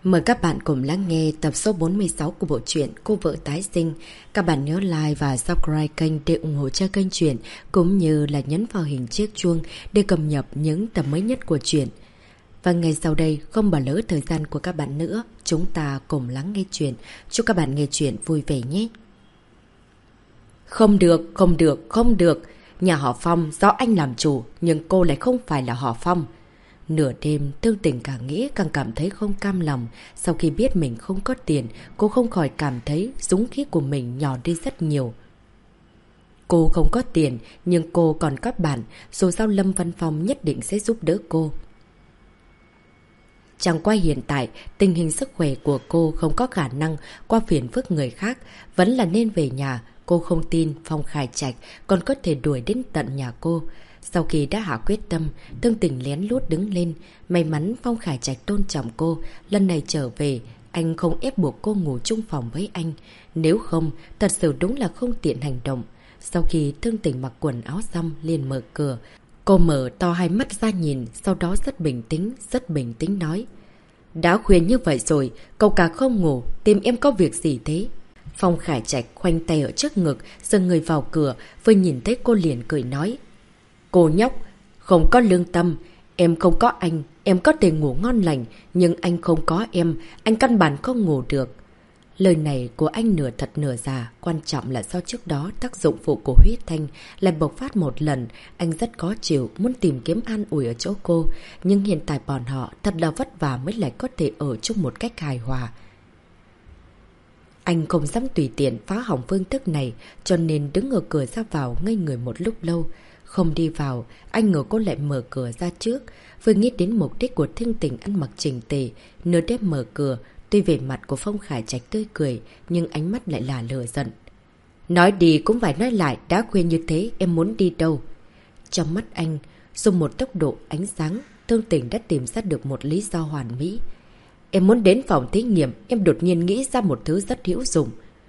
Mời các bạn cùng lắng nghe tập số 46 của bộ truyện Cô vợ tái sinh. Các bạn nhớ like và subscribe kênh để ủng hộ cho kênh truyện, cũng như là nhấn vào hình chiếc chuông để cập nhật những tập mới nhất của truyện. Và ngay sau đây, không bỏ lỡ thời gian của các bạn nữa, chúng ta cùng lắng nghe truyện. Chúc các bạn nghe truyện vui vẻ nhé. Không được, không được, không được. Nhà họ Phong do anh làm chủ, nhưng cô lại không phải là họ Phong. Nửa đêm, Thương Tình càng nghĩ càng cảm thấy không cam lòng. Sau khi biết mình không có tiền, cô không khỏi cảm thấy dũng khí của mình nhỏ đi rất nhiều. Cô không có tiền, nhưng cô còn có bạn, dù sao Lâm Văn Phong nhất định sẽ giúp đỡ cô. Chẳng qua hiện tại, tình hình sức khỏe của cô không có khả năng qua phiền phức người khác, vẫn là nên về nhà. Cô không tin Phong Khải Trạch còn có thể đuổi đến tận nhà cô. Sau khi đã hạ quyết tâm, Thương Tình lén lút đứng lên. May mắn Phong Khải Trạch tôn trọng cô. Lần này trở về, anh không ép buộc cô ngủ chung phòng với anh. Nếu không, thật sự đúng là không tiện hành động. Sau khi Thương Tình mặc quần áo xong liền mở cửa. Cô mở to hai mắt ra nhìn, sau đó rất bình tĩnh nói. Đã khuya như vậy rồi, cậu cả không ngủ, tìm em có việc gì thế? Phong Khải Trạch khoanh tay ở trước ngực, dâng người vào cửa, vừa nhìn thấy cô liền cười nói. Cô nhóc, không có lương tâm, em không có anh, em có thể ngủ ngon lành, nhưng anh không có em, anh căn bản không ngủ được. Lời này của anh nửa thật nửa giả, quan trọng là do trước đó tác dụng phụ của huyết thanh lại bộc phát một lần, anh rất khó chịu, muốn tìm kiếm an ủi ở chỗ cô, nhưng hiện tại bọn họ thật là vất vả mới lại có thể ở chung một cách hài hòa. Anh không dám tùy tiện phá hỏng phương thức này, cho nên đứng ở cửa ra vào ngây người một lúc lâu. Không đi vào, anh ngờ cô lại mở cửa ra trước. Vừa nghĩ đến mục đích của Thương Tình ăn mặc chỉnh tề, nửa đêm mở cửa, tuy về mặt của Phong Khải Trạch tươi cười, nhưng ánh mắt lại là lửa giận. Nói đi cũng phải nói lại, đã khuya như thế, em muốn đi đâu? Trong mắt anh, dùng một tốc độ ánh sáng, Thương Tình đã tìm ra được một lý do hoàn mỹ. Em muốn đến phòng thí nghiệm, em đột nhiên nghĩ ra một thứ rất hữu dụng.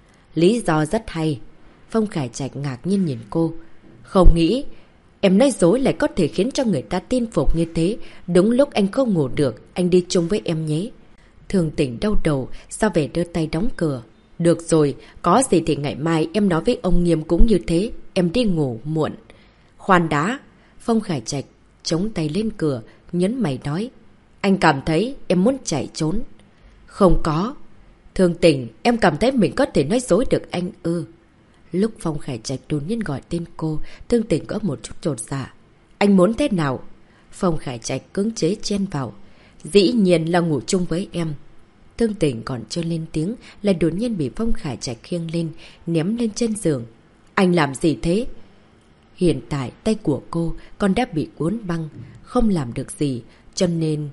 Lý do rất hay. Phong Khải Trạch ngạc nhiên nhìn cô. Không nghĩ, em nói dối lại có thể khiến cho người ta tin phục như thế. Đúng lúc anh không ngủ được, anh đi chung với em nhé. Thương Tình đau đầu, sao về đưa tay đóng cửa. Được rồi, có gì thì ngày mai em nói với ông Nghiêm cũng như thế. Em đi ngủ muộn. Khoan đã. Phong Khải Trạch chống tay lên cửa, nhấn mày nói. Anh cảm thấy em muốn chạy trốn. Không có. Thương Tình, em cảm thấy mình có thể nói dối được anh ư? Lúc Phong Khải Trạch đột nhiên gọi tên cô, Thương Tình có một chút chột dạ. Anh muốn thế nào? Phong Khải Trạch cưỡng chế chen vào. Dĩ nhiên là ngủ chung với em. Thương Tình còn chưa lên tiếng, lại đột nhiên bị Phong Khải Trạch khiêng lên, ném lên chân giường. Anh làm gì thế? Hiện tại tay của cô còn đã bị cuốn băng, không làm được gì, cho nên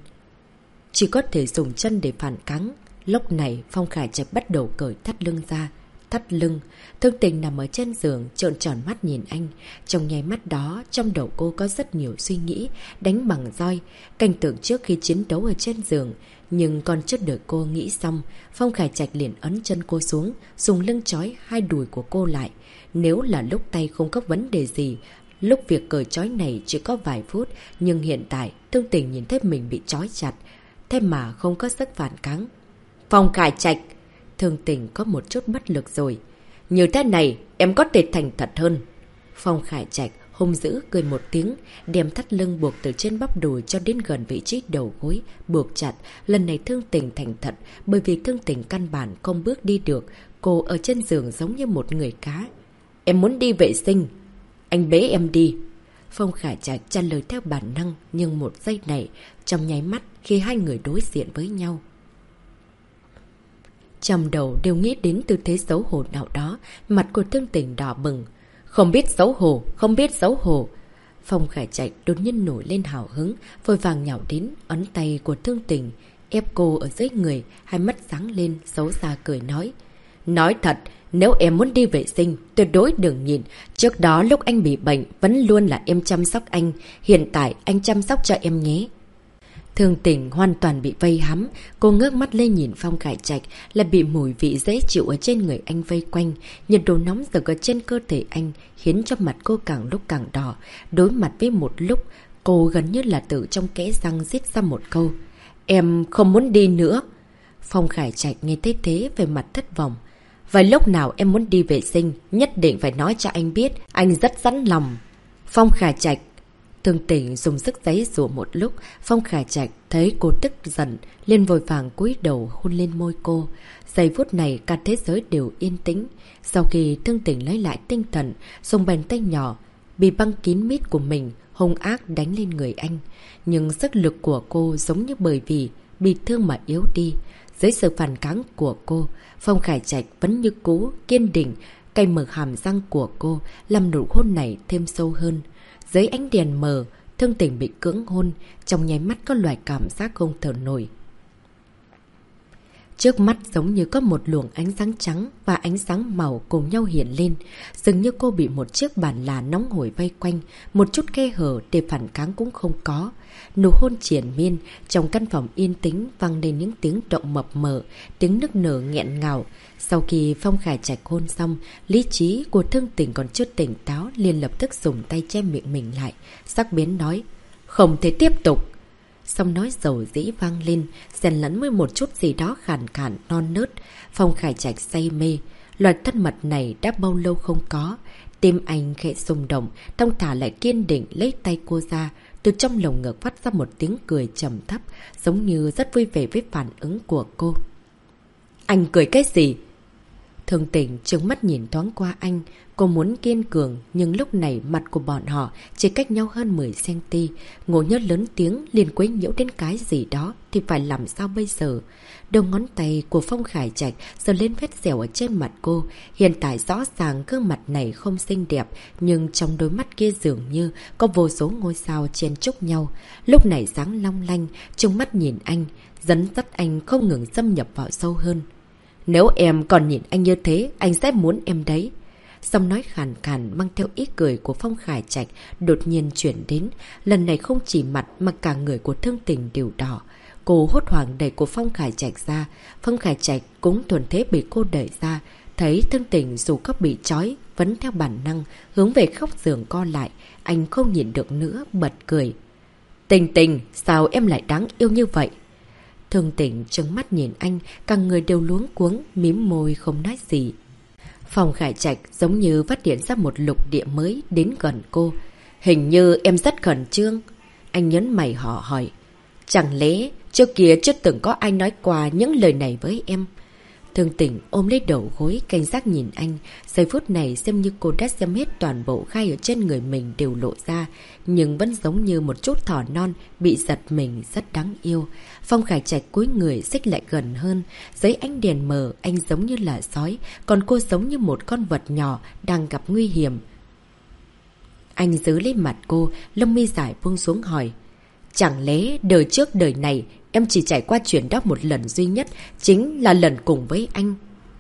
chỉ có thể dùng chân để phản kháng. Lúc này Phong Khải Trạch bắt đầu cởi thắt lưng ra. Thắt lưng, Thương Tình nằm ở trên giường, trợn tròn mắt nhìn anh. Trong nháy mắt đó, trong đầu cô có rất nhiều suy nghĩ, đánh bằng roi, cảnh tượng trước khi chiến đấu ở trên giường. Nhưng còn chưa đợi cô nghĩ xong, Phong Khải Trạch liền ấn chân cô xuống, dùng lưng trói hai đùi của cô lại. Nếu là lúc tay không có vấn đề gì, lúc việc cởi trói này chỉ có vài phút, nhưng hiện tại Thương Tình nhìn thấy mình bị trói chặt, thế mà không có sức phản kháng. Phong Khải Trạch! Thương Tình có một chút bất lực rồi. Như thế này, em có thể thành thật hơn. Phong Khải Trạch hung dữ cười một tiếng, đem thắt lưng buộc từ trên bắp đùi cho đến gần vị trí đầu gối, buộc chặt. Lần này Thương Tình thành thật, bởi vì Thương Tình căn bản không bước đi được. Cô ở trên giường giống như một người cá. Em muốn đi vệ sinh. Anh bế em đi. Phong Khải Trạch trả lời theo bản năng, nhưng một giây này, trong nháy mắt khi hai người đối diện với nhau, trong đầu đều nghĩ đến tư thế xấu hổ nào đó, mặt của Thương Tình đỏ bừng. Không biết xấu hổ, không biết xấu hổ. Phong Khải Trạch đột nhiên nổi lên hào hứng, vội vàng nhào đến, ấn tay của Thương Tình, ép cô ở dưới người, hai mắt sáng lên, xấu xa cười nói. Nói thật, nếu em muốn đi vệ sinh, tuyệt đối đừng nhìn. Trước đó lúc anh bị bệnh, vẫn luôn là em chăm sóc anh. Hiện tại anh chăm sóc cho em nhé. Thương Tình hoàn toàn bị vây hắm, cô ngước mắt lên nhìn Phong Khải Trạch, là bị mùi vị dễ chịu ở trên người anh vây quanh, nhiệt độ nóng rực ở trên cơ thể anh khiến cho mặt cô càng lúc càng đỏ. Đối mặt với một lúc, cô gần như là tự trong kẽ răng rít ra một câu. Em không muốn đi nữa. Phong Khải Trạch nghe thấy thế về mặt thất vọng. Vậy lúc nào em muốn đi vệ sinh, nhất định phải nói cho anh biết, anh rất sẵn lòng. Phong Khải Trạch. Thương Tình dùng sức giãy giụa một lúc, Phong Khải Trạch thấy cô tức giận, liền vội vàng cúi đầu hôn lên môi cô. Giây phút này cả thế giới đều yên tĩnh. Sau khi Thương Tình lấy lại tinh thần, dùng bàn tay nhỏ bị băng kín mít của mình hung ác đánh lên người anh. Nhưng sức lực của cô giống như bởi vì bị thương mà yếu đi. Dưới sự phản kháng của cô, Phong Khải Trạch vẫn như cũ, kiên định, cay mở hàm răng của cô, làm nụ hôn này thêm sâu hơn. Dưới ánh đèn mờ, Thương Tình bị cưỡng hôn, trong nháy mắt có loại cảm giác không thở nổi. Trước mắt giống như có một luồng ánh sáng trắng và ánh sáng màu cùng nhau hiện lên. Dường như cô bị một chiếc bàn là nóng hổi vây quanh, một chút khe hở để phản kháng cũng không có. Nụ hôn triền miên, trong căn phòng yên tĩnh vang lên những tiếng động mập mờ, tiếng nức nở nghẹn ngào. Sau khi Phong Khải Trạch hôn xong, lý trí của Thương Tình còn chưa tỉnh táo, liền lập tức dùng tay che miệng mình lại, sắc bén nói: "Không thể tiếp tục." Xong nói dầu dĩ vang lên, xen lẫn với một chút gì đó khàn khàn, non nớt. Phong Khải Trạch say mê. Loại thân mật này đã bao lâu không có. Tim anh khẽ rung động, thong thả lại kiên định lấy tay cô ra. Từ trong lồng ngực phát ra một tiếng cười trầm thấp, giống như rất vui vẻ với phản ứng của cô. Anh cười cái gì? Thương Tình trừng mắt nhìn thoáng qua anh. Cô muốn kiên cường, nhưng lúc này mặt của bọn họ chỉ cách nhau hơn 10cm. Ngộ nhớ lớn tiếng liền quấy nhiễu đến cái gì đó thì phải làm sao bây giờ? Đầu ngón tay của Phong Khải Trạch giơ lên vết dẻo ở trên mặt cô. Hiện tại rõ ràng gương mặt này không xinh đẹp, nhưng trong đôi mắt kia dường như có vô số ngôi sao chen chúc nhau. Lúc này sáng long lanh, trừng mắt nhìn anh, dẫn dắt anh không ngừng xâm nhập vào sâu hơn. Nếu em còn nhìn anh như thế, anh sẽ muốn em đấy. Xong nói khàn khàn mang theo ý cười của Phong Khải Trạch đột nhiên chuyển đến. Lần này không chỉ mặt mà cả người của Thương Tình đều đỏ. Cô hốt hoảng đẩy của Phong Khải Trạch ra. Phong Khải Trạch cũng thuần thế bị cô đẩy ra. Thấy Thương Tình dù có bị trói, vẫn theo bản năng hướng về góc giường co lại. Anh không nhịn được nữa, bật cười. Tình Tình, sao em lại đáng yêu như vậy? Thương Tình trừng mắt nhìn anh, cả người đều luống cuống, mím môi không nói gì. Phong Khải Trạch giống như phát hiện ra một lục địa mới đến gần cô. Hình như em rất khẩn trương. Anh nhấn mày họ hỏi. Chẳng lẽ trước kia chưa từng có ai nói qua những lời này với em? Thương Tình ôm lấy đầu gối cảnh giác nhìn anh. Giây phút này xem như cô đã xem hết toàn bộ gai ở trên người mình đều lộ ra, nhưng vẫn giống như một chút thỏ non bị giật mình, rất đáng yêu. Phong Khải Trạch cúi người xích lại gần hơn. Dưới ánh đèn mờ, anh giống như là sói, còn cô giống như một con vật nhỏ đang gặp nguy hiểm. Anh giữ lấy mặt cô, lông mi dài buông xuống hỏi. Chẳng lẽ đời trước đời này em chỉ trải qua chuyện đó một lần duy nhất, chính là lần cùng với anh?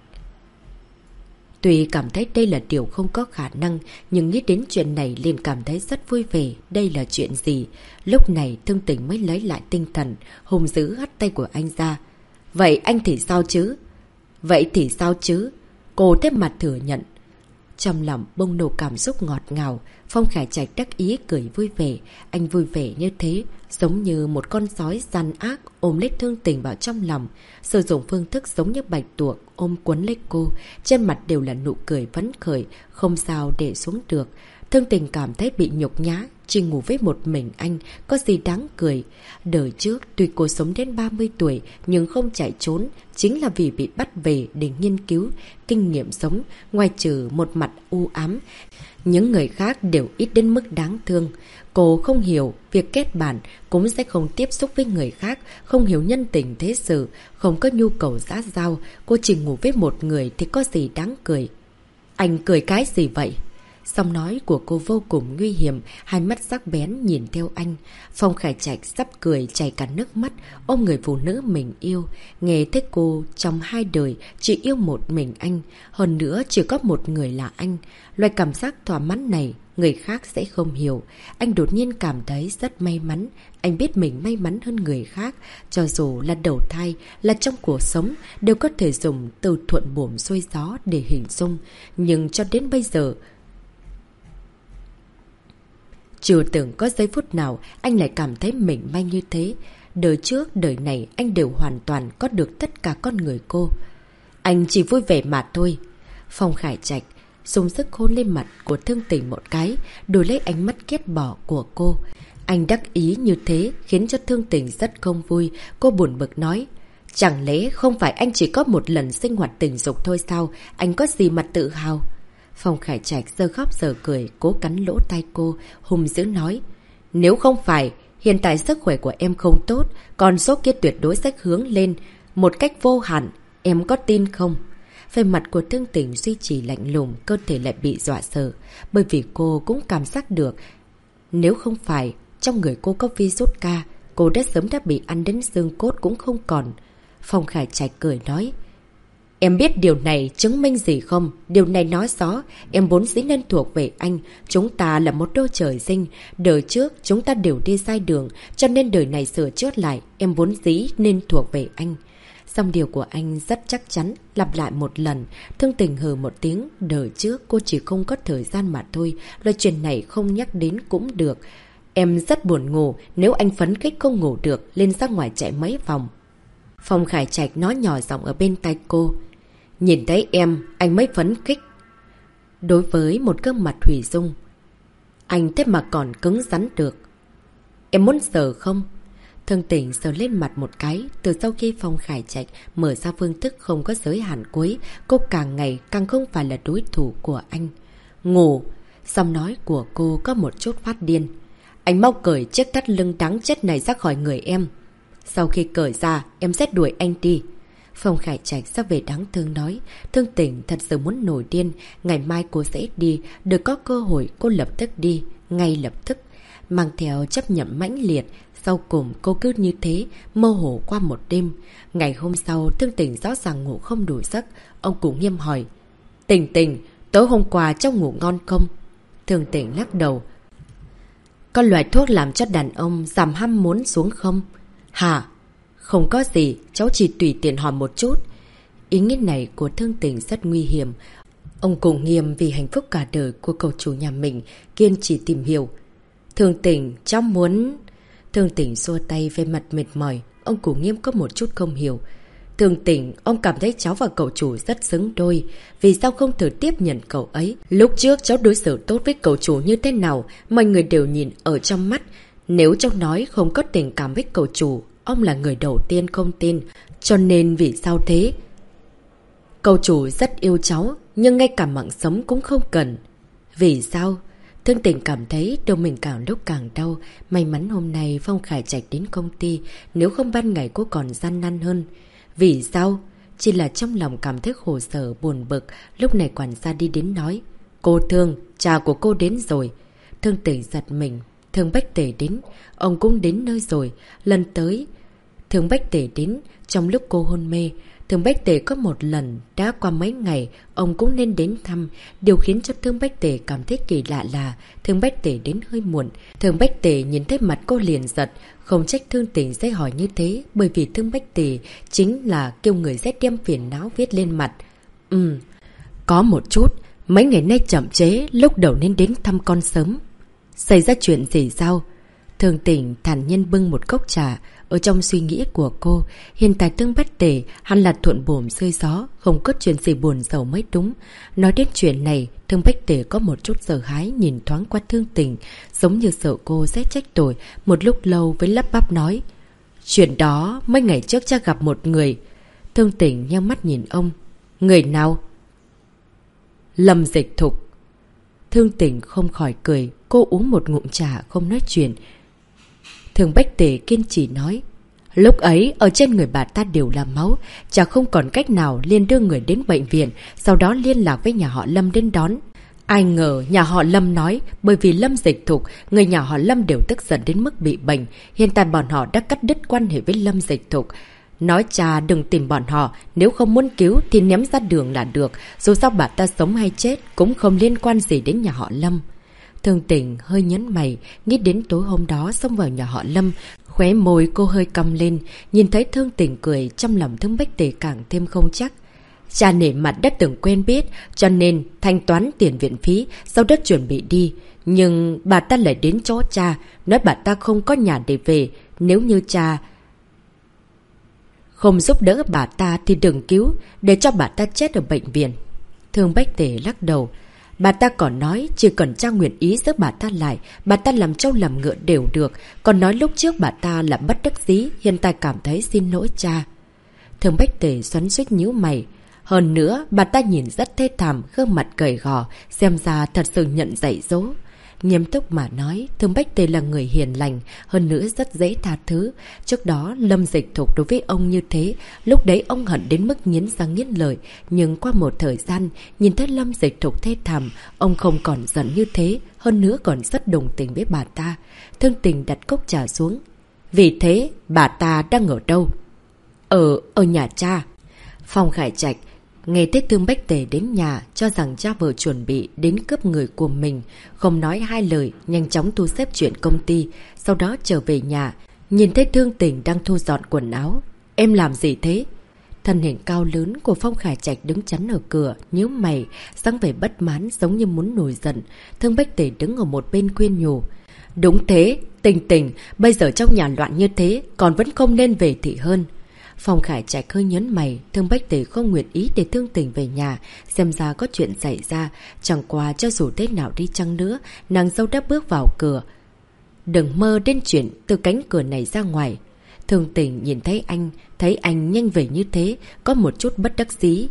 Tuy cảm thấy đây là điều không có khả năng, nhưng nghĩ đến chuyện này liền cảm thấy rất vui vẻ. Đây là chuyện gì? Lúc này Thương Tình mới lấy lại tinh thần, hùng dữ hất tay của anh ra. Vậy anh thì sao chứ? Vậy thì sao chứ? Cô tiếp mặt thừa nhận. Trong lòng bông nổ cảm xúc ngọt ngào. Phong Khải Trạch đắc ý cười vui vẻ. Anh vui vẻ như thế, giống như một con sói gian ác ôm lấy Thương Tình vào trong lòng. Sử dụng phương thức giống như bạch tuộc ôm quấn lấy cô. Trên mặt đều là nụ cười phấn khởi, không sao để xuống được. Thương Tình cảm thấy bị nhục nhã, chỉ ngủ với một mình anh, có gì đáng cười. Đời trước tuy cô sống đến 30 tuổi nhưng không chạy trốn, chính là vì bị bắt về để nghiên cứu kinh nghiệm sống, ngoài trừ một mặt u ám. Những người khác đều ít đến mức đáng thương. Cô không hiểu việc kết bạn, cũng sẽ không tiếp xúc với người khác, không hiểu nhân tình thế sự, không có nhu cầu xã giao. Cô chỉ ngủ với một người thì có gì đáng cười? Anh cười cái gì vậy? Giọng nói của cô vô cùng nguy hiểm, hai mắt sắc bén nhìn theo anh. Phong Khải Trạch sắp cười chảy cả nước mắt, ôm người phụ nữ mình yêu. Nghe thấy cô trong hai đời chỉ yêu một mình anh, hơn nữa chỉ có một người là anh. Loại cảm giác thỏa mãn này người khác sẽ không hiểu. Anh đột nhiên cảm thấy rất may mắn. Anh biết mình may mắn hơn người khác. Cho dù là đầu thai, là trong cuộc sống, đều có thể dùng từ thuận buồm xuôi gió để hình dung. Nhưng cho đến bây giờ, chưa từng có giây phút nào anh lại cảm thấy mình may như thế. Đời trước, đời này anh đều hoàn toàn có được tất cả con người cô. Anh chỉ vui vẻ mà thôi. Phong Khải Trạch dùng sức hôn lên mặt của Thương Tình một cái, đổi lấy ánh mắt ghét bỏ của cô. Anh đắc ý như thế khiến cho Thương Tình rất không vui. Cô buồn bực nói, chẳng lẽ không phải anh chỉ có một lần sinh hoạt tình dục thôi sao? Anh có gì mà tự hào? Phong Khải Trạch giờ khóc giờ cười, cố cắn lỗ tai cô, hùng dữ nói, nếu không phải, hiện tại sức khỏe của em không tốt, con số kia tuyệt đối sẽ hướng lên một cách vô hạn, em có tin không? Về mặt của Thương Tình duy trì lạnh lùng, cơ thể lại bị dọa sợ, bởi vì cô cũng cảm giác được, nếu không phải trong người cô có virus K, cô đã sớm đã bị ăn đến xương cốt cũng không còn. Phong Khải Trạch cười nói, em biết điều này chứng minh gì không? Điều này nói rõ, em vốn dĩ nên thuộc về anh. Chúng ta là một đôi trời sinh. Đời trước, chúng ta đều đi sai đường. Cho nên đời này sửa chữa lại, em vốn dĩ nên thuộc về anh. Song điều của anh rất chắc chắn, lặp lại một lần. Thương Tình hừ một tiếng. Đời trước, cô chỉ không có thời gian mà thôi. Lời chuyện này không nhắc đến cũng được. Em rất buồn ngủ. Nếu anh phấn khích không ngủ được, lên ra ngoài chạy mấy vòng. Phong Khải Trạch nói nhỏ giọng ở bên tai cô. Nhìn thấy em, anh mới phấn khích. Đối với một gương mặt thủy dung, anh thế mà còn cứng rắn được. Em muốn sờ không? Thương Tình sờ lên mặt một cái. Từ sau khi Phong Khải Trạch mở ra phương thức không có giới hạn cuối, cô càng ngày càng không phải là đối thủ của anh. Ngủ. Giọng nói của cô có một chút phát điên. Anh mau cởi chiếc thắt lưng đáng chết này ra khỏi người em. Sau khi cởi ra, em sẽ đuổi anh đi. Phong Khải Trạch sắp về đáng thương nói. Thương Tình thật sự muốn nổi điên. Ngày mai cô sẽ đi. Được có cơ hội cô lập tức đi. Ngay lập tức. Mang theo chấp nhận mãnh liệt. Sau cùng cô cứ như thế mơ hồ qua một đêm. Ngày hôm sau Thương Tình rõ ràng ngủ không đủ giấc. Ông Cụ Nghiêm hỏi, Tình Tình, tối hôm qua cháu ngủ ngon không? Thương Tình lắc đầu. Có loại thuốc làm cho đàn ông giảm ham muốn xuống không? Hả? Không có gì, cháu chỉ tùy tiện hỏi một chút. Ý nghĩ này của Thương Tình rất nguy hiểm. Ông Cụ Nghiêm vì hạnh phúc cả đời của cậu chủ nhà mình kiên trì tìm hiểu. Thương Tình, cháu muốn... Thương Tình xua tay về mặt mệt mỏi. Ông Cụ Nghiêm có một chút không hiểu. Thương Tình, ông cảm thấy cháu và cậu chủ rất xứng đôi. Vì sao không thử tiếp nhận cậu ấy? Lúc trước cháu đối xử tốt với cậu chủ như thế nào, mọi người đều nhìn ở trong mắt. Nếu cháu nói không có tình cảm với cậu chủ, ông là người đầu tiên không tin. Cho nên vì sao thế? Cậu chủ rất yêu cháu, nhưng ngay cả mạng sống cũng không cần. Vì sao? Thương Tình cảm thấy đầu mình càng lúc càng đau. May mắn hôm nay Phong Khải Trạch đến công ty, nếu không ban ngày cô còn gian nan hơn. Vì sao? Chỉ là trong lòng cảm thấy khổ sở buồn bực. Lúc này quản gia đi đến nói, cô Thương, cha của cô đến rồi. Thương Tình giật mình. Thương Bách Tể đến, ông cũng đến nơi rồi. Lần tới Thương Bách Tể đến trong lúc cô hôn mê. Thương Bách Tể có một lần, đã qua mấy ngày, ông cũng nên đến thăm. Điều khiến cho Thương Bách Tể cảm thấy kỳ lạ là Thương Bách Tể đến hơi muộn. Thương Bách Tể nhìn thấy mặt cô liền giật. Không trách Thương Tình sẽ hỏi như thế, bởi vì Thương Bách Tể chính là kêu người sẽ đem phiền não viết lên mặt. Có một chút, mấy ngày nay chậm chế, lúc đầu nên đến thăm con sớm. Xảy ra chuyện gì sao? Thương Tình thản nhiên bưng một cốc trà. Ở trong suy nghĩ của cô, hiện tại Thương Bách Tể hẳn là thuận buồm xuôi gió, không có chuyện gì buồn rầu mới đúng. Nói đến chuyện này, Thương Bách Tể có một chút sợ hãi nhìn thoáng qua Thương Tình, giống như sợ cô sẽ trách tội. Một lúc lâu với lắp bắp nói, chuyện đó mấy ngày trước cha gặp một người. Thương Tình nheo mắt nhìn ông. Người nào? Lâm Dịch Thục. Thương Tình không khỏi cười. Cô uống một ngụm trà không nói chuyện. Thương Bách Tể kiên trì nói, lúc ấy ở trên người bà ta đều là máu, chả không còn cách nào, liền đưa người đến bệnh viện, sau đó liên lạc với nhà họ Lâm đến đón. Ai ngờ nhà họ Lâm nói bởi vì Lâm Dịch Thục, người nhà họ Lâm đều tức giận đến mức bị bệnh, hiện tại bọn họ đã cắt đứt quan hệ với Lâm Dịch Thục. Nói cha đừng tìm bọn họ, nếu không muốn cứu thì ném ra đường là được, dù sao bà ta sống hay chết cũng không liên quan gì đến nhà họ Lâm. Thương Tình hơi nhấn mày, nghĩ đến tối hôm đó xông vào nhà họ Lâm, khóe môi cô hơi cong lên, nhìn thấy Thương Tình cười, trong lòng Thương Bách Tể càng thêm không chắc. Cha nể mặt đã từng quen biết, cho nên thanh toán tiền viện phí, sau đó chuẩn bị đi. Nhưng bà ta lại đến chỗ cha, nói bà ta không có nhà để về, nếu như cha Không giúp đỡ bà ta thì đừng cứu, để cho bà ta chết ở bệnh viện. Thương Bách Tề lắc đầu. Bà ta còn nói chỉ cần cha nguyện ý giữ bà ta lại, bà ta làm trâu làm ngựa đều được. Còn nói lúc trước bà ta là bất đắc dĩ, hiện tại cảm thấy xin lỗi cha. Thương Bách Tề xoắn xuýt nhíu mày. Hơn nữa, bà ta nhìn rất thê thảm, gương mặt gầy gò, xem ra thật sự nhận dạy dỗ. Nghiêm túc mà nói, Thương Bách Tề là người hiền lành, hơn nữa rất dễ tha thứ. Trước đó, Lâm Dịch Thục đối với ông như thế, lúc đấy ông hận đến mức nghiến răng nghiến lợi. Nhưng qua một thời gian, nhìn thấy Lâm Dịch Thục thê thảm, ông không còn giận như thế, hơn nữa còn rất đồng tình với bà ta. Thương Tình đặt cốc trà xuống. Vì thế, bà ta đang ở đâu? Ở nhà cha. Phong Khải Trạch nghe thấy Thương Bách Tề đến nhà, cho rằng cha vợ chuẩn bị đến cướp người của mình, không nói hai lời, nhanh chóng thu xếp chuyện công ty, sau đó trở về nhà, nhìn thấy Thương Tình đang thu dọn quần áo. Em làm gì thế? Thân hình cao lớn của Phong Khải Trạch đứng chắn ở cửa, nhíu mày, dáng vẻ bất mãn giống như muốn nổi giận. Thương Bách Tề đứng ở một bên khuyên nhủ. Đúng thế, Tình Tình, bây giờ trong nhà loạn như thế, còn vẫn không nên về thì hơn. Phong Khải Trạch hơi nhấn mày, Thương Bách Tề không nguyện ý để Thương Tình về nhà, xem ra có chuyện xảy ra, chẳng qua cho dù thế nào đi chăng nữa, nàng dâu đã bước vào cửa. Đừng mơ đến chuyện từ cánh cửa này ra ngoài. Thương Tình nhìn thấy anh nhanh về như thế, có một chút bất đắc dĩ.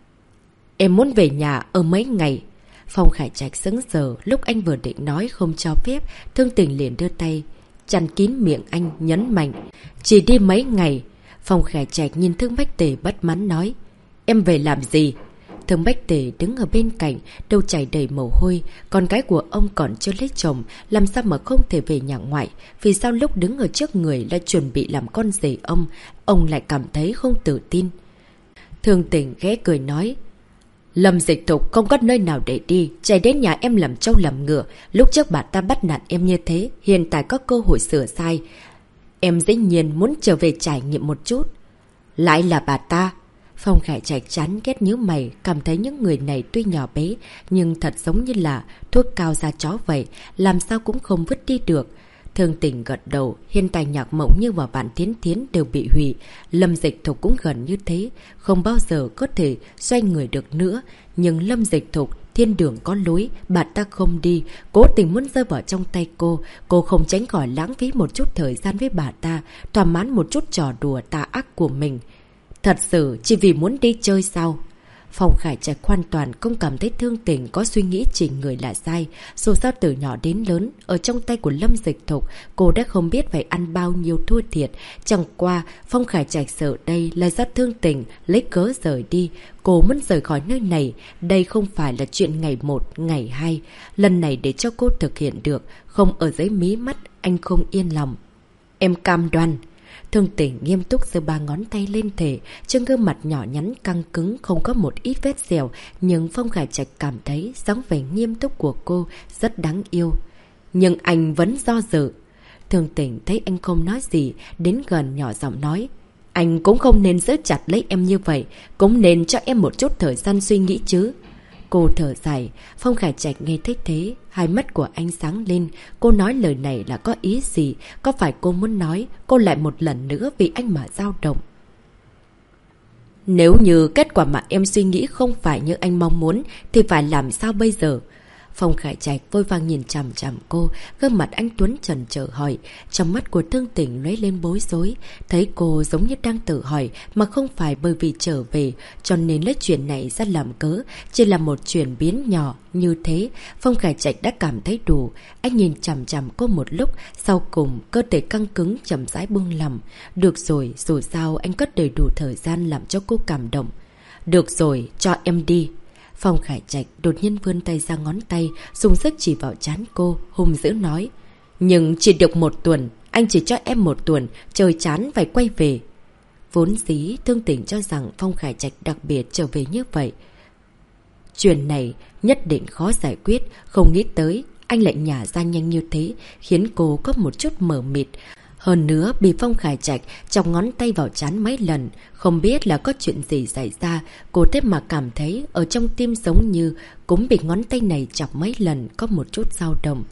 Em muốn về nhà ở mấy ngày. Phong Khải Trạch sững sờ, lúc anh vừa định nói không cho phép, Thương Tình liền đưa tay chặn kín miệng anh, nhấn mạnh. Chỉ đi mấy ngày. Phong Khải Trạch nhìn Thương Bách Tề bất mãn nói. Em về làm gì? Thương Bách Tề đứng ở bên cạnh, đầu chảy đầy mồ hôi. Con gái của ông còn chưa lấy chồng, làm sao mà không thể về nhà ngoại? Vì sao lúc đứng ở trước người lại chuẩn bị làm con rể ông lại cảm thấy không tự tin? Thương Tình ghé cười nói. Lâm Dịch Thục không có nơi nào để đi, chạy đến nhà em làm trâu làm ngựa. Lúc trước bà ta bắt nạt em như thế, hiện tại có cơ hội sửa sai. Em dĩ nhiên muốn trở về trải nghiệm một chút. Lại là bà ta. Phong Khải Trạch chán ghét nhíu mày, cảm thấy những người này tuy nhỏ bé, nhưng thật giống như là thuốc cao da chó vậy, làm sao cũng không vứt đi được. Thương Tình gật đầu, hiện tại Nhạc Mộng Như và Vạn Thiến Thiến đều bị hủy. Lâm Dịch Thục cũng gần như thế, không bao giờ có thể xoay người được nữa. Nhưng Lâm Dịch Thục, thiên đường có lối, bà ta không đi, cố tình muốn rơi vào trong tay cô không tránh khỏi lãng phí một chút thời gian với bà ta, thỏa mãn một chút trò đùa tà ác của mình. Thật sự chỉ vì muốn đi chơi sao? Phong Khải Trạch hoàn toàn không cảm thấy Thương Tình có suy nghĩ chỉ người là sai. Dù sao từ nhỏ đến lớn, ở trong tay của Lâm Dịch Thục, cô đã không biết phải ăn bao nhiêu thua thiệt. Chẳng qua, Phong Khải Trạch sợ đây là do Thương Tình lấy cớ rời đi. Cô muốn rời khỏi nơi này, đây không phải là chuyện ngày 1, ngày 2. Lần này để cho cô thực hiện được, không ở dưới mí mắt, anh không yên lòng. Em cam đoan. Thương Tình nghiêm túc giơ 3 ngón tay lên thể, trên gương mặt nhỏ nhắn căng cứng không có một ít vết dẻo, nhưng Phong Khải Trạch cảm thấy dáng vẻ nghiêm túc của cô rất đáng yêu. Nhưng anh vẫn do dự. Thương Tình thấy anh không nói gì, đến gần nhỏ giọng nói. Anh cũng không nên giữ chặt lấy em như vậy, cũng nên cho em một chút thời gian suy nghĩ chứ. Cô thở dài, Phong Khải Trạch nghe thấy thế, hai mắt của anh sáng lên. Cô nói lời này là có ý gì? Có phải cô muốn nói cô lại một lần nữa vì anh mà dao động? Nếu như kết quả mà em suy nghĩ không phải như anh mong muốn, thì phải làm sao bây giờ? Phong Khải Trạch vội vàng nhìn chằm chằm cô, gương mặt anh Tuấn chần chờ hỏi. Trong mắt của Thương Tình lóe lên bối rối, thấy cô giống như đang tự hỏi mà không phải bởi vì trở về, cho nên lấy chuyện này ra làm cớ, chỉ là một chuyển biến nhỏ như thế. Phong Khải Trạch đã cảm thấy đủ, anh nhìn chằm chằm cô một lúc, sau cùng cơ thể căng cứng chậm rãi buông lỏng. Được rồi, dù sao anh có đầy đủ thời gian làm cho cô cảm động. Được rồi, cho em đi. Phong Khải Trạch đột nhiên vươn tay ra ngón tay, dùng sức chỉ vào trán cô, hung dữ nói. Nhưng chỉ được 1 tuần, anh chỉ cho em 1 tuần, chơi chán phải quay về. Vốn dĩ Thương Tình cho rằng Phong Khải Trạch đặc biệt trở về như vậy. Chuyện này nhất định khó giải quyết, không nghĩ tới anh lại nhả ra nhanh như thế, khiến cô có một chút mờ mịt. Hơn nữa bị Phong Khải Trạch chọc ngón tay vào trán mấy lần, không biết là có chuyện gì xảy ra, cô thế mà cảm thấy ở trong tim giống như cũng bị ngón tay này chọc mấy lần, có một chút dao động.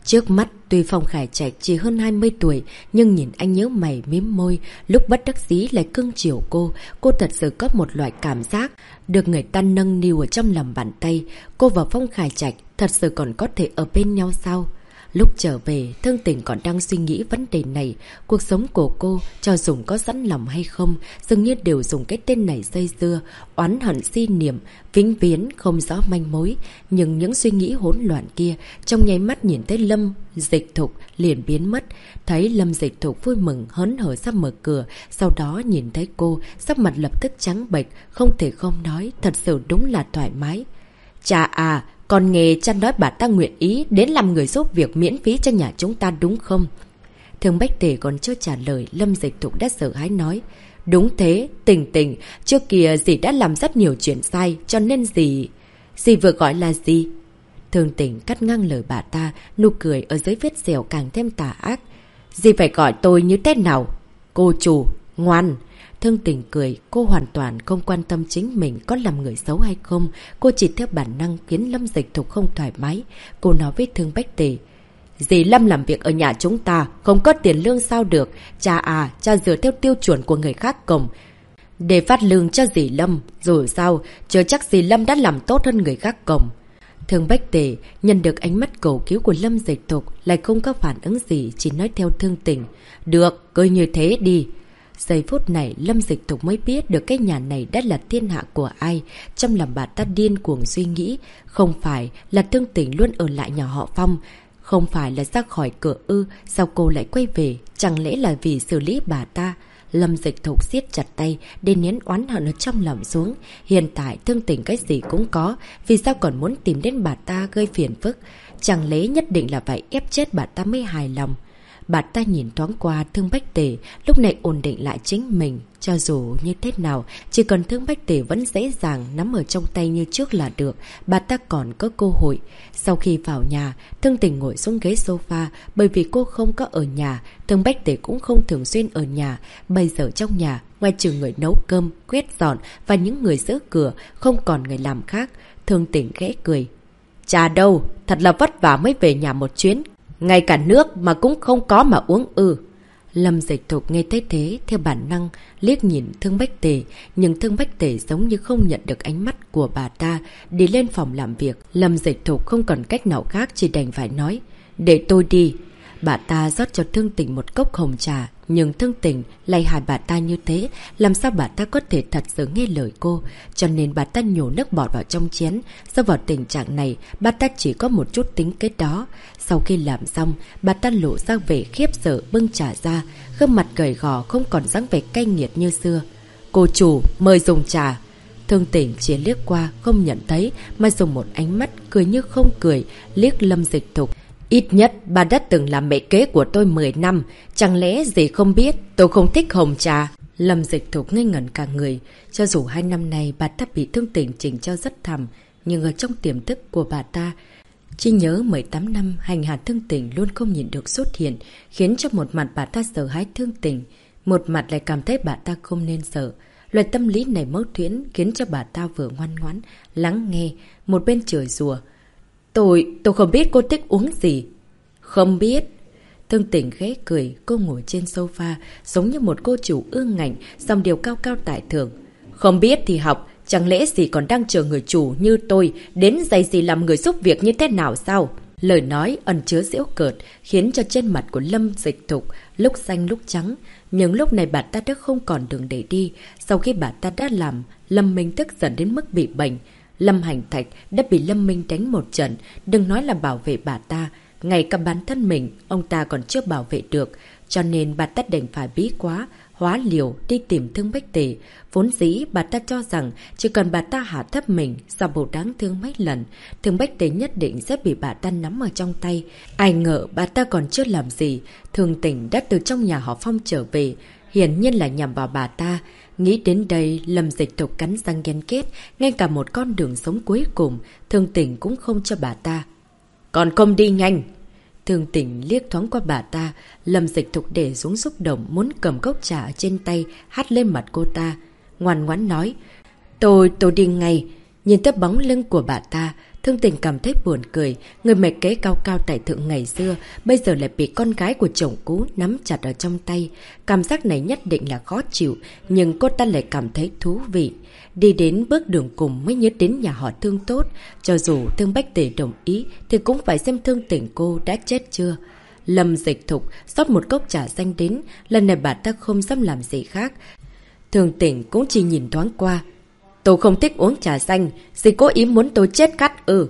Trước mắt, tuy Phong Khải Trạch chỉ hơn 20 tuổi, nhưng nhìn anh nhớ mày mím môi, lúc bất đắc dĩ lại cưng chiều cô thật sự có một loại cảm giác được người ta nâng niu ở trong lòng bàn tay. Cô và Phong Khải Trạch thật sự còn có thể ở bên nhau sao? Lúc trở về, Thương Tình còn đang suy nghĩ vấn đề này. Cuộc sống của cô, cho dùng có sẵn lòng hay không, dường như đều dùng cái tên này dây dưa, oán hận si niệm, vĩnh viễn không rõ manh mối. Nhưng những suy nghĩ hỗn loạn kia, trong nháy mắt nhìn thấy Lâm Dịch Thục liền biến mất. Thấy Lâm Dịch Thục vui mừng hớn hở sắp mở cửa, sau đó nhìn thấy cô, sắc mặt lập tức trắng bệch, không thể không nói, thật sự đúng là thoải mái. Cha à, còn nghe cha nói bà ta nguyện ý đến làm người giúp việc miễn phí cho nhà chúng ta đúng không? Thương Bách Tề còn chưa trả lời, Lâm Dịch Thục đã sợ hãi nói. Đúng thế, Tình Tình, trước kia dì đã làm rất nhiều chuyện sai, cho nên dì vừa gọi là gì? Thương Tình cắt ngang lời bà ta, nụ cười ở dưới vết dẻo càng thêm tà ác. Dì phải gọi tôi như thế nào? Cô chủ, ngoan. Thương Tình cười, cô hoàn toàn không quan tâm chính mình có làm người xấu hay không. Cô chỉ theo bản năng khiến Lâm Dịch Thục không thoải mái. Cô nói với Thương Bách Tề. Dì Lâm làm việc ở nhà chúng ta, không có tiền lương sao được. Cha à, cha dựa theo tiêu chuẩn của người khác cổng để phát lương cho dì Lâm. Dù sao, chưa chắc dì Lâm đã làm tốt hơn người khác cổng. Thương Bách Tề nhận được ánh mắt cầu cứu của Lâm Dịch Thục, lại không có phản ứng gì, chỉ nói theo Thương Tình. Được, cứ như thế đi. Giây phút này, Lâm Dịch Thục mới biết được cái nhà này đã là thiên hạ của ai. Trong lòng bà ta điên cuồng suy nghĩ, không phải là Thương Tình luôn ở lại nhà họ Phong, không phải là ra khỏi cửa ư, sao cô lại quay về, chẳng lẽ là vì xử lý bà ta? Lâm Dịch Thục siết chặt tay để nén oán hận ở trong lòng xuống. Hiện tại Thương Tình cái gì cũng có, vì sao còn muốn tìm đến bà ta gây phiền phức? Chẳng lẽ nhất định là phải ép chết bà ta mới hài lòng? Bà ta nhìn thoáng qua Thương Bách Tề, lúc này ổn định lại chính mình. Cho dù như thế nào, chỉ cần Thương Bách Tề vẫn dễ dàng nắm ở trong tay như trước là được, bà ta còn có cơ hội. Sau khi vào nhà, Thương Tình ngồi xuống ghế sofa, bởi vì cô không có ở nhà, Thương Bách Tề cũng không thường xuyên ở nhà. Bây giờ trong nhà, ngoài trừ người nấu cơm, quét dọn và những người giữ cửa, không còn người làm khác. Thương Tình khẽ cười. Chà đâu, thật là vất vả mới về nhà một chuyến. Ngay cả nước mà cũng không có mà uống ư. Lâm Dịch Thục nghe thấy thế, theo bản năng liếc nhìn Thương Bách Tề, nhưng Thương Bách Tề giống như không nhận được ánh mắt của bà ta, đi lên phòng làm việc. Lâm Dịch Thục không còn cách nào khác, chỉ đành phải nói, để tôi đi. Bà ta rót cho Thương Tình một cốc hồng trà, nhưng Thương Tình lại hại bà ta như thế, làm sao bà ta có thể thật sự nghe lời cô? Cho nên bà ta nhổ nước bọt vào trong chén. Do vào tình trạng này, bà ta chỉ có một chút tính kết đó. Sau khi làm xong, bà ta lộ ra vẻ khiếp sợ bưng trà ra, gương mặt gầy gò không còn dáng vẻ cay nghiệt như xưa. Cô chủ, mời dùng trà. Thương Tình chỉ liếc qua, không nhận thấy, mà dùng một ánh mắt cười như không cười, liếc Lâm Dịch Thục. Ít nhất bà đã từng làm mẹ kế của tôi 10 năm, chẳng lẽ dì không biết tôi không thích hồng trà? Lâm Dịch Thục ngây ngẩn cả người, cho dù 2 năm nay bà ta bị Thương Tình chỉnh cho rất thầm, nhưng ở trong tiềm thức của bà ta, chỉ nhớ 18 năm hành hạ Thương Tình luôn không nhìn được xuất hiện, khiến cho một mặt bà ta sợ hãi Thương Tình, một mặt lại cảm thấy bà ta không nên sợ. Loại tâm lý này mâu thuẫn khiến cho bà ta vừa ngoan ngoãn lắng nghe, một bên chửi rủa. Tôi không biết cô thích uống gì. Không biết. Thương Tình khẽ cười, cô ngồi trên sofa, giống như một cô chủ ương ngạnh, dòng điều cao cao tại thượng. Không biết thì học, chẳng lẽ dì còn đang chờ người chủ như tôi đến dạy dì làm người giúp việc như thế nào sao? Lời nói ẩn chứa giễu cợt, khiến cho trên mặt của Lâm Dịch Thục lúc xanh lúc trắng. Nhưng lúc này bà ta đã không còn đường để đi. Sau khi bà ta đã làm Lâm Minh tức giận đến mức bị bệnh, Lâm Hành Thạch đã bị Lâm Minh đánh một trận, đừng nói là bảo vệ bà ta, ngay cả bản thân mình, ông ta còn chưa bảo vệ được, cho nên bà ta đành phải bí quá, hóa liều đi tìm Thương Bách Tề. Vốn dĩ bà ta cho rằng chỉ cần bà ta hạ thấp mình, giả bộ đáng thương mấy lần, Thương Bách Tề nhất định sẽ bị bà ta nắm ở trong tay. Ai ngờ bà ta còn chưa làm gì, Thương Tình đã từ trong nhà họ Phong trở về, hiển nhiên là nhằm vào bà ta. Nghĩ đến đây, Lâm Dịch Thục cắn răng ghen kết, ngay cả một con đường sống cuối cùng, Thương Tình cũng không cho bà ta. Còn không đi nhanh! Thương Tình liếc thoáng qua bà ta, Lâm Dịch Thục để xuống xúc động muốn cầm cốc trà ở trên tay, hắt lên mặt cô ta. Ngoan ngoãn nói, tôi đi ngay. Nhìn tới bóng lưng của bà ta, Thương Tình cảm thấy buồn cười. Người mẹ kế cao cao tại thượng ngày xưa, bây giờ lại bị con gái của chồng cũ nắm chặt ở trong tay. Cảm giác này nhất định là khó chịu, nhưng cô ta lại cảm thấy thú vị. Đi đến bước đường cùng mới nhớ đến nhà họ Thương tốt. Cho dù Thương Bách Tề đồng ý, thì cũng phải xem Thương Tình cô đã chết chưa. Lâm Dịch Thục rót một cốc trà xanh đến, lần này bà ta không dám làm gì khác. Thương Tình cũng chỉ nhìn thoáng qua. Tôi không thích uống trà xanh, dì cố ý muốn tôi chết cắt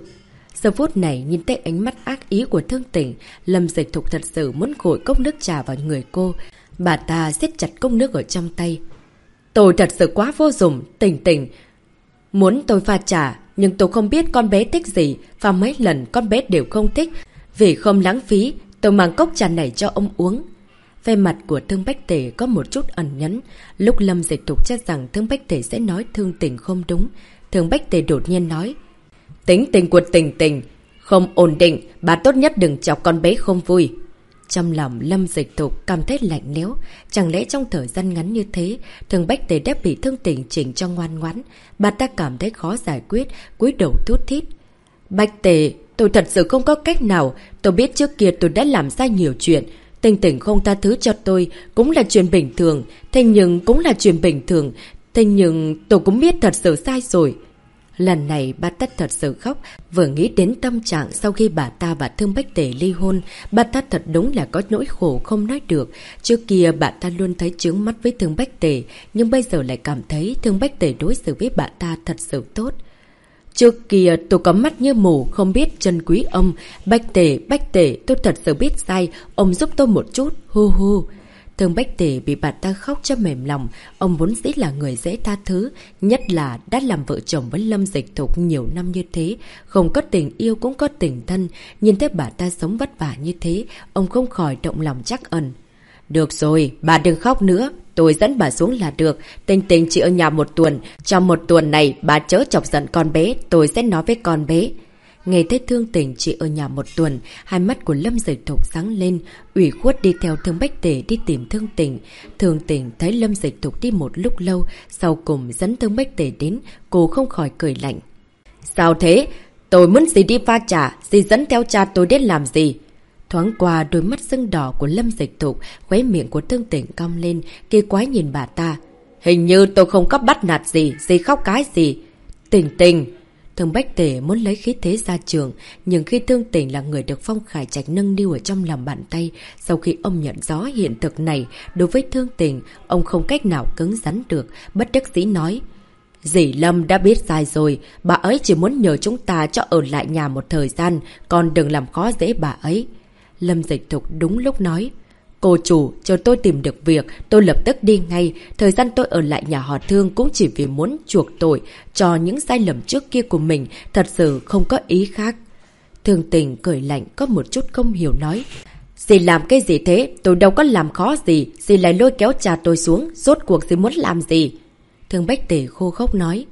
Giờ phút này nhìn thấy ánh mắt ác ý của Thương Tình, Lâm Dịch Thục thật sự muốn gội cốc nước trà vào người cô. Bà ta siết chặt cốc nước ở trong tay. Tôi thật sự quá vô dụng, Tình Tình muốn tôi pha trà, nhưng tôi không biết con bé thích gì, và mấy lần con bé đều không thích. Vì không lãng phí, tôi mang cốc trà này cho ông uống. Về mặt của Thương Bách Tề có một chút ẩn nhẫn. Lúc Lâm Dịch Thục chắc rằng Thương Bách Tề sẽ nói Thương Tình không đúng. Thương Bách Tề đột nhiên nói. Tính tình của Tình Tình không ổn định, bà tốt nhất đừng chọc con bé không vui. Trong lòng Lâm Dịch Thục cảm thấy lạnh lẽo. Chẳng lẽ trong thời gian ngắn như thế, Thương Bách Tề đã bị Thương Tình chỉnh cho ngoan ngoãn. Bà ta cảm thấy khó giải quyết, cúi đầu thút thít. Bách Tề, tôi thật sự không có cách nào. Tôi biết trước kia tôi đã làm sai nhiều chuyện. Tình Tình không tha thứ cho tôi cũng là chuyện bình thường. Thế nhưng cũng là chuyện bình thường. Thế nhưng tôi cũng biết thật sự sai rồi. Lần này bà ta thật sự khóc. Vừa nghĩ đến tâm trạng sau khi bà ta và Thương Bách Tề ly hôn, bà ta thật đúng là có nỗi khổ không nói được. Trước kia bà ta luôn thấy chướng mắt với Thương Bách Tề, nhưng bây giờ lại cảm thấy Thương Bách Tề đối xử với bà ta thật sự tốt. Trước kia tôi có mắt như mù, không biết trân quý ông. Bách Tề, tôi thật sự biết sai. Ông giúp tôi một chút, hu hu. Thương Bách Tề bị bà ta khóc cho mềm lòng. Ông vốn dĩ là người dễ tha thứ, nhất là đã làm vợ chồng với Lâm Dịch Thục nhiều năm như thế. Không có tình yêu cũng có tình thân. Nhìn thấy bà ta sống vất vả như thế, ông không khỏi động lòng trắc ẩn. Được rồi, bà đừng khóc nữa. Tôi dẫn bà xuống là được. Tình Tình chỉ ở nhà một tuần. Trong một tuần này, bà chớ chọc giận con bé. Tôi sẽ nói với con bé. Nghe thấy Thương Tình chỉ ở nhà một tuần, hai mắt của Lâm Dịch Thục sáng lên, ủy khuất đi theo Thương Bách Tề đi tìm Thương Tình. Thương Tình thấy Lâm Dịch Thục đi một lúc lâu, sau cùng dẫn Thương Bách Tề đến, cô không khỏi cười lạnh. Sao thế? Tôi muốn gì đi pha trà, gì dẫn theo cha tôi đến làm gì? Thoáng qua đôi mắt sưng đỏ của Lâm Dịch Thục, khóe miệng của Thương Tình cong lên, kỳ quái nhìn bà ta. Hình như tôi không có bắt nạt gì, gì khóc cái gì. Tình Tình. Thương Bách Tề muốn lấy khí thế ra trường, nhưng khi Thương Tình là người được Phong Khải Trạch nâng niu ở trong lòng bàn tay, sau khi ông nhận rõ hiện thực này, đối với Thương Tình, ông không cách nào cứng rắn được, bất đắc dĩ nói. Dì Lâm đã biết sai rồi, bà ấy chỉ muốn nhờ chúng ta cho ở lại nhà một thời gian, còn đừng làm khó dễ bà ấy. Lâm Dịch Thục đúng lúc nói. Cô chủ, chờ tôi tìm được việc, tôi lập tức đi ngay. Thời gian tôi ở lại nhà họ Thương cũng chỉ vì muốn chuộc tội cho những sai lầm trước kia của mình, thật sự không có ý khác. Thương Tình cười lạnh có một chút không hiểu nói. Dì làm cái gì thế? Tôi đâu có làm khó gì. Dì lại lôi kéo cha tôi xuống, rốt cuộc dì muốn làm gì? Thương Bách Tề khô khốc nói.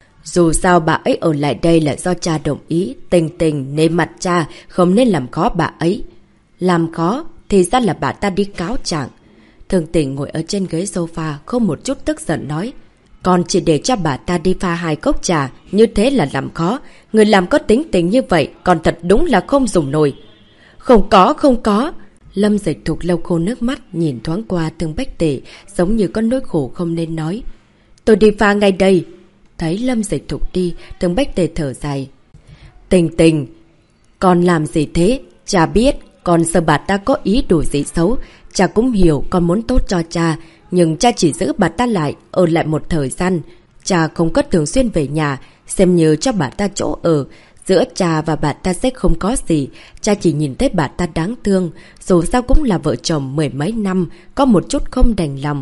Dù sao bà ấy ở lại đây là do cha đồng ý. Tình Tình nề mặt cha, không nên làm khó bà ấy. Làm khó? Thì ra là bà ta đi cáo trạng. Thương Tình ngồi ở trên ghế sofa, không một chút tức giận nói. Còn chỉ để cho bà ta đi pha 2 cốc trà, như thế là làm khó. Người làm có tính tình như vậy, còn thật đúng là không dùng nổi. Không có. Lâm Dịch Thục lau khô nước mắt, nhìn thoáng qua Thương Bách Tề, giống như con nỗi khổ không nên nói. Tôi đi pha ngay đây. Thấy Lâm Dịch Thục đi, Thương Bách Tề thở dài. Tình Tình, con làm gì thế? Cha biết. Còn sợ bà ta có ý đồ gì xấu. Cha cũng hiểu con muốn tốt cho cha, nhưng cha chỉ giữ bà ta lại, ở lại một thời gian. Cha không có thường xuyên về nhà, xem như cho bà ta chỗ ở. Giữa cha và bà ta sẽ không có gì. Cha chỉ nhìn thấy bà ta đáng thương. Dù sao cũng là vợ chồng 10 mấy năm, có một chút không đành lòng.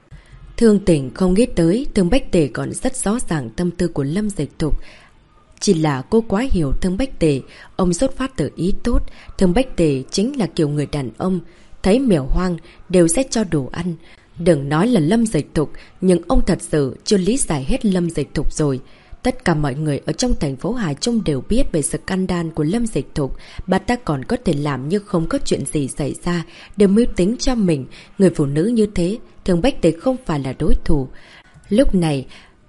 Thương Tình không nghĩ tới Thương Bách Tề còn rất rõ ràng tâm tư của Lâm Dịch Thục. Chỉ là cô quá hiểu Thương Bách Tề, ông xuất phát từ ý tốt. Thương Bách Tề chính là kiểu người đàn ông, thấy mèo hoang đều sẽ cho đồ ăn. Đừng nói là Lâm Dịch Thục, nhưng ông thật sự chưa lý giải hết Lâm Dịch Thục rồi. Tất cả mọi người ở trong thành phố Hải Trung đều biết về scandal của Lâm Dịch Thục. Bà ta còn có thể làm như không có chuyện gì xảy ra, đều mưu tính cho mình. Người phụ nữ như thế, Thương Bách Tề không phải là đối thủ. Lúc này,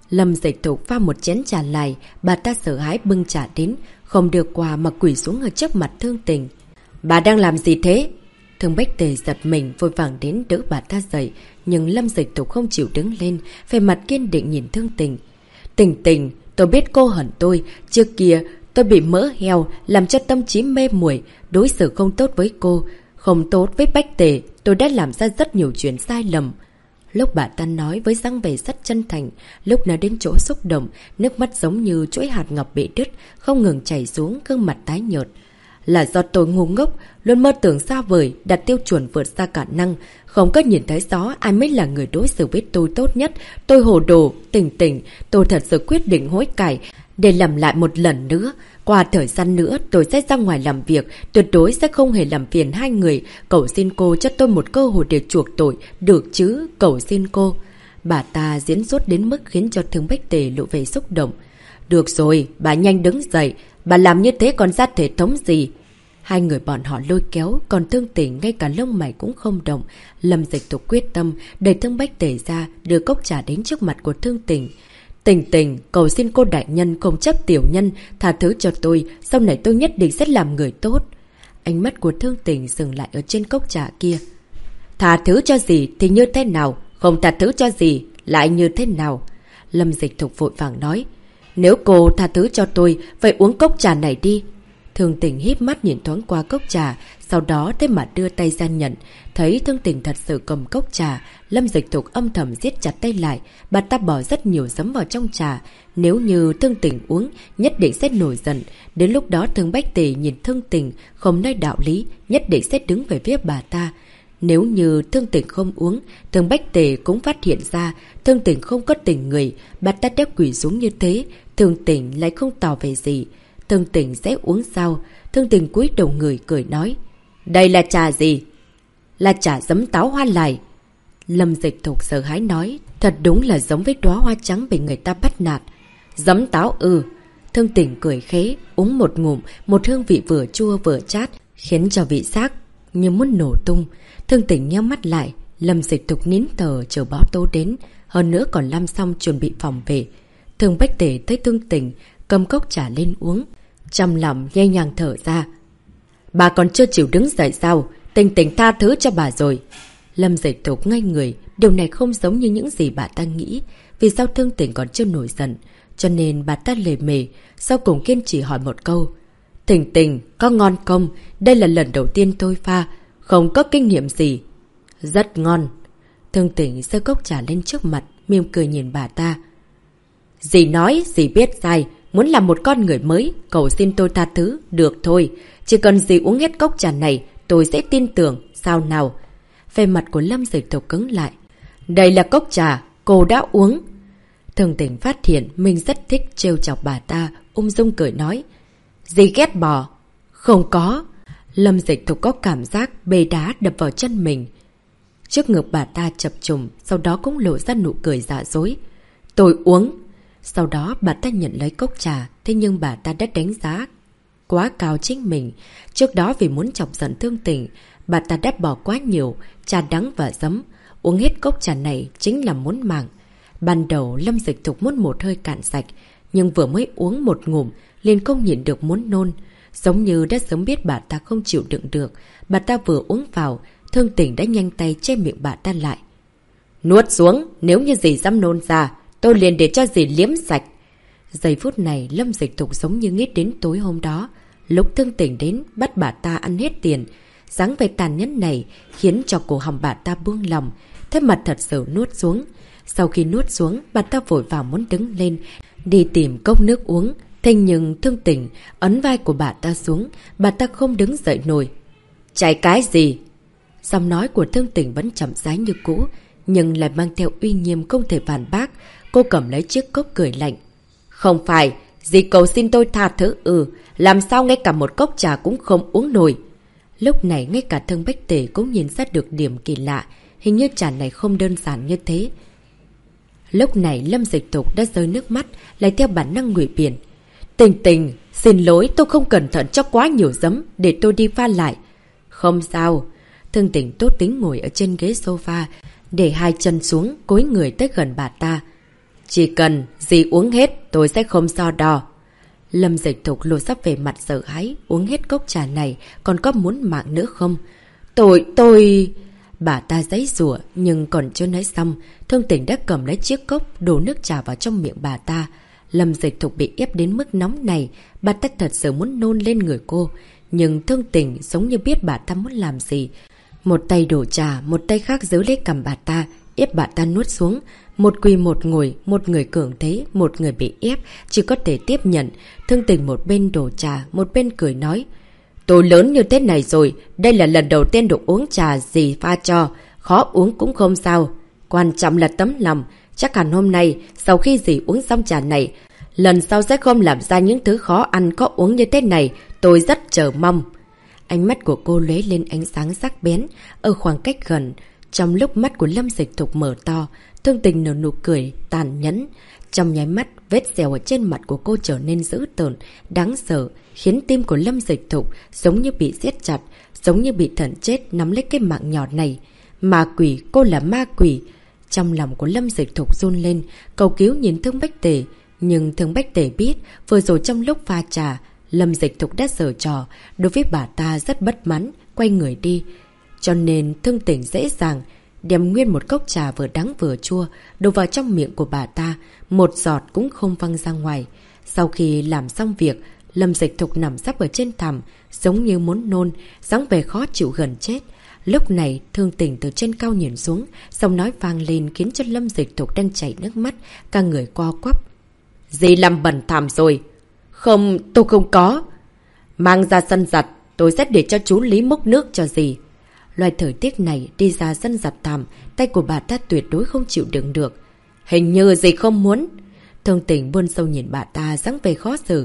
Lâm Dịch Thục pha một chén trà lại, bà ta sợ hãi bưng trà đến, không được quà mà quỳ xuống ở trước mặt Thương Tình. Bà đang làm gì thế? Thương Bách Tề giật mình vội vàng đến đỡ bà ta dậy, nhưng Lâm Dịch Thục không chịu đứng lên, vẻ mặt kiên định nhìn Thương Tình. Tình Tình, tôi biết cô hận tôi, trước kia tôi bị mỡ heo làm cho tâm trí mê muội, đối xử không tốt với cô, không tốt với Bách Tề, tôi đã làm ra rất nhiều chuyện sai lầm. Lúc bà ta nói với dáng vẻ rất chân thành, lúc nào đến chỗ xúc động, nước mắt giống như chuỗi hạt ngọc bị đứt, không ngừng chảy xuống, gương mặt tái nhợt. Là do tôi ngu ngốc, luôn mơ tưởng xa vời, đặt tiêu chuẩn vượt xa khả năng, không có nhìn thấy rõ ai mới là người đối xử với tôi tốt nhất. Tôi hồ đồ, Tình Tình, tôi thật sự quyết định hối cải để làm lại một lần nữa. Qua thời gian nữa tôi sẽ ra ngoài làm việc, tuyệt đối sẽ không hề làm phiền hai người. Cầu xin cô cho tôi một cơ hội để chuộc tội, được chứ, cầu xin cô. Bà ta diễn xuất đến mức khiến cho Thương Bách Tề lộ vẻ xúc động. Được rồi, bà nhanh đứng dậy, bà làm như thế còn ra thể thống gì? Hai người bọn họ lôi kéo, còn Thương Tình ngay cả lông mày cũng không động. Lâm Dịch Thục quyết tâm, đẩy Thương Bách Tề ra, đưa cốc trà đến trước mặt của Thương Tình. Tình Tình, cầu xin cô đại nhân không chấp tiểu nhân, tha thứ cho tôi, sau này tôi nhất định sẽ làm người tốt. Ánh mắt của Thương Tình dừng lại ở trên cốc trà kia. Tha thứ cho gì thì như thế nào, không tha thứ cho gì lại như thế nào? Lâm Dịch Thục vội vàng nói. Nếu cô tha thứ cho tôi, vậy uống cốc trà này đi. Thương Tình híp mắt nhìn thoáng qua cốc trà, sau đó thế mà đưa tay ra nhận. Thấy Thương Tình thật sự cầm cốc trà, Lâm Dịch Thục âm thầm siết chặt tay lại, bà ta bỏ rất nhiều giấm vào trong trà. Nếu như Thương Tình uống, nhất định sẽ nổi giận. Đến lúc đó Thương Bách Tề nhìn Thương Tình, không nói đạo lý, nhất định sẽ đứng về phía bà ta. Nếu như Thương Tình không uống, Thương Bách Tề cũng phát hiện ra Thương Tình không có tình người, bà ta đeo quỷ xuống như thế, Thương Tình lại không tỏ về gì. Thương Tình sẽ uống sao? Thương Tình cúi đầu người cười nói. Đây là trà gì? Là trà giấm táo hoa lài. Lâm Dịch Thục sợ hãi nói. Thật đúng là giống với đóa hoa trắng bị người ta bắt nạt. Giấm táo ư? Thương Tình cười khế, uống một ngụm, một hương vị vừa chua vừa chát, khiến cho vị giác như muốn nổ tung. Thương Tình nhắm mắt lại, Lâm Dịch Thục nín thở chờ báo tố đến, hơn nữa còn làm xong chuẩn bị phòng về. Thương Bách Tề thấy Thương Tình cầm cốc trà lên uống, trong lòng nhẹ nhàng thở ra. Bà còn chưa chịu đứng dậy sao? Tình Tình tha thứ cho bà rồi. Lâm Dịch Thục ngây người, điều này không giống như những gì bà ta nghĩ. Vì sao Thương Tình còn chưa nổi giận, cho nên bà ta lề mề, sau cùng kiên trì hỏi một câu. Tình Tình, có ngon không? Đây là lần đầu tiên tôi pha, không có kinh nghiệm gì. Rất ngon. Thương Tình giơ cốc trà lên trước mặt, mỉm cười nhìn bà ta. Dì nói, dì biết sai, muốn làm một con người mới, cầu xin tôi tha thứ, được thôi. Chỉ cần dì uống hết cốc trà này, tôi sẽ tin tưởng, sao nào? Về mặt của Lâm Dịch Thục cứng lại. Đây là cốc trà, cô đã uống. Thương Tình phát hiện mình rất thích trêu chọc bà ta, ung dung cười nói. Dì ghét bỏ. Không có. Lâm Dịch Thục có cảm giác bê đá đập vào chân mình. Trước ngực bà ta chập trùng, sau đó cũng lộ ra nụ cười giả dối. Tôi uống. Sau đó bà ta nhận lấy cốc trà, thế nhưng bà ta đã đánh giá quá cao chính mình. Trước đó vì muốn chọc giận Thương Tình, bà ta đã bỏ quá nhiều trà đắng và giấm. Uống hết cốc trà này chính là muốn mạng. Ban đầu Lâm Dịch Thục muốn một hơi cạn sạch, nhưng vừa mới uống một ngụm liền không nhịn được muốn nôn. Giống như đã sớm biết bà ta không chịu đựng được, bà ta vừa uống vào, Thương Tình đã nhanh tay che miệng bà ta lại. Nuốt xuống, nếu như dì dám nôn ra, tôi liền để cho dì liếm sạch. Giây phút này Lâm Dịch Thục giống như nghĩ đến tối hôm đó, lúc Thương Tình đến bắt bà ta ăn hết tiền. Dáng vẻ tàn nhẫn này khiến cho cổ họng bà ta buông lòng, thế mà thật sự nuốt xuống. Sau khi nuốt xuống, bà ta vội vàng muốn đứng lên đi tìm cốc nước uống. Thế nhưng Thương Tình ấn vai của bà ta xuống, bà ta không đứng dậy nổi. Chạy cái gì? Giọng nói của Thương Tình vẫn chậm rãi như cũ, nhưng lại mang theo uy nghiêm không thể phản bác. Cô cầm lấy chiếc cốc cười lạnh. Không phải, dì cầu xin tôi tha thứ làm sao ngay cả một cốc trà cũng không uống nổi. Lúc này ngay cả Thương Bách Tề cũng nhìn ra được điểm kỳ lạ, hình như trà này không đơn giản như thế. Lúc này Lâm Dịch Thục đã rơi nước mắt, lại theo bản năng ngụy biện. Tình Tình, xin lỗi, tôi không cẩn thận cho quá nhiều giấm, để tôi đi pha lại. Không sao. Thương Tình tốt tính ngồi ở trên ghế sofa, để hai chân xuống, cúi người tới gần bà ta. Chỉ cần dì uống hết tôi sẽ không so đo. Lâm Dịch Thục lộ sắp về mặt sợ hãi. Uống hết cốc trà này còn có muốn mạng nữa không? Tôi... Bà ta giãy giụa nhưng còn chưa nói xong, Thương Tỉnh đã cầm lấy chiếc cốc đổ nước trà vào trong miệng bà ta. Lâm Dịch Thục bị ép đến mức nóng này, bà ta thật sự muốn nôn lên người cô. Nhưng Thương Tỉnh giống như biết bà ta muốn làm gì. Một tay đổ trà, một tay khác giữ lấy cằm bà ta, ép bà ta nuốt xuống. Một quỳ một ngồi, một người cường thế, một người bị ép, chỉ có thể tiếp nhận. Thương Tỉnh một bên đổ trà, một bên cười nói. Tôi lớn như thế này rồi, đây là lần đầu tiên được uống trà dì pha cho, khó uống cũng không sao. Quan trọng là tấm lòng, chắc hẳn hôm nay, sau khi dì uống xong trà này, lần sau sẽ không làm ra những thứ khó ăn có uống như thế này, tôi rất chờ mong. Ánh mắt của cô lóe lên ánh sáng sắc bén, ở khoảng cách gần, trong lúc mắt của Lâm Dịch Thục mở to, Thương Tình nở nụ cười, tàn nhẫn. Trong nháy mắt, vết sẹo ở trên mặt của cô trở nên dữ tợn, đáng sợ, khiến tim của Lâm Dịch Thục giống như bị siết chặt, giống như bị thần chết nắm lấy cái mạng nhỏ này. Ma quỷ, cô là ma quỷ. Trong lòng của Lâm Dịch Thục run lên, cầu cứu nhìn Thương Bách Tề. Nhưng Thương Bách Tề biết, vừa rồi trong lúc pha trà, Lâm Dịch Thục đã giở trò, đối với bà ta rất bất mãn, quay người đi. Cho nên Thương Tỉnh dễ dàng đem nguyên một cốc trà vừa đắng vừa chua đổ vào trong miệng của bà ta, một giọt cũng không văng ra ngoài. Sau khi làm xong việc, Lâm Dịch Thục nằm sấp ở trên thảm, giống như muốn nôn, dáng vẻ khó chịu gần chết. Lúc này, Thương Tỉnh từ trên cao nhìn xuống, giọng nói vang lên khiến cho Lâm Dịch Thục đang chảy nước mắt, cả người co quắp. Dì làm bẩn thảm rồi. Không, tôi không có. Mang ra sân giặt, tôi sẽ để cho chú Lý múc nước cho dì. Loại thời tiết này đi ra sân giặt thảm, tay của bà ta tuyệt đối không chịu đựng được. Hình như dì không muốn. Thương Tỉnh buôn sâu nhìn bà ta dáng vẻ khó xử.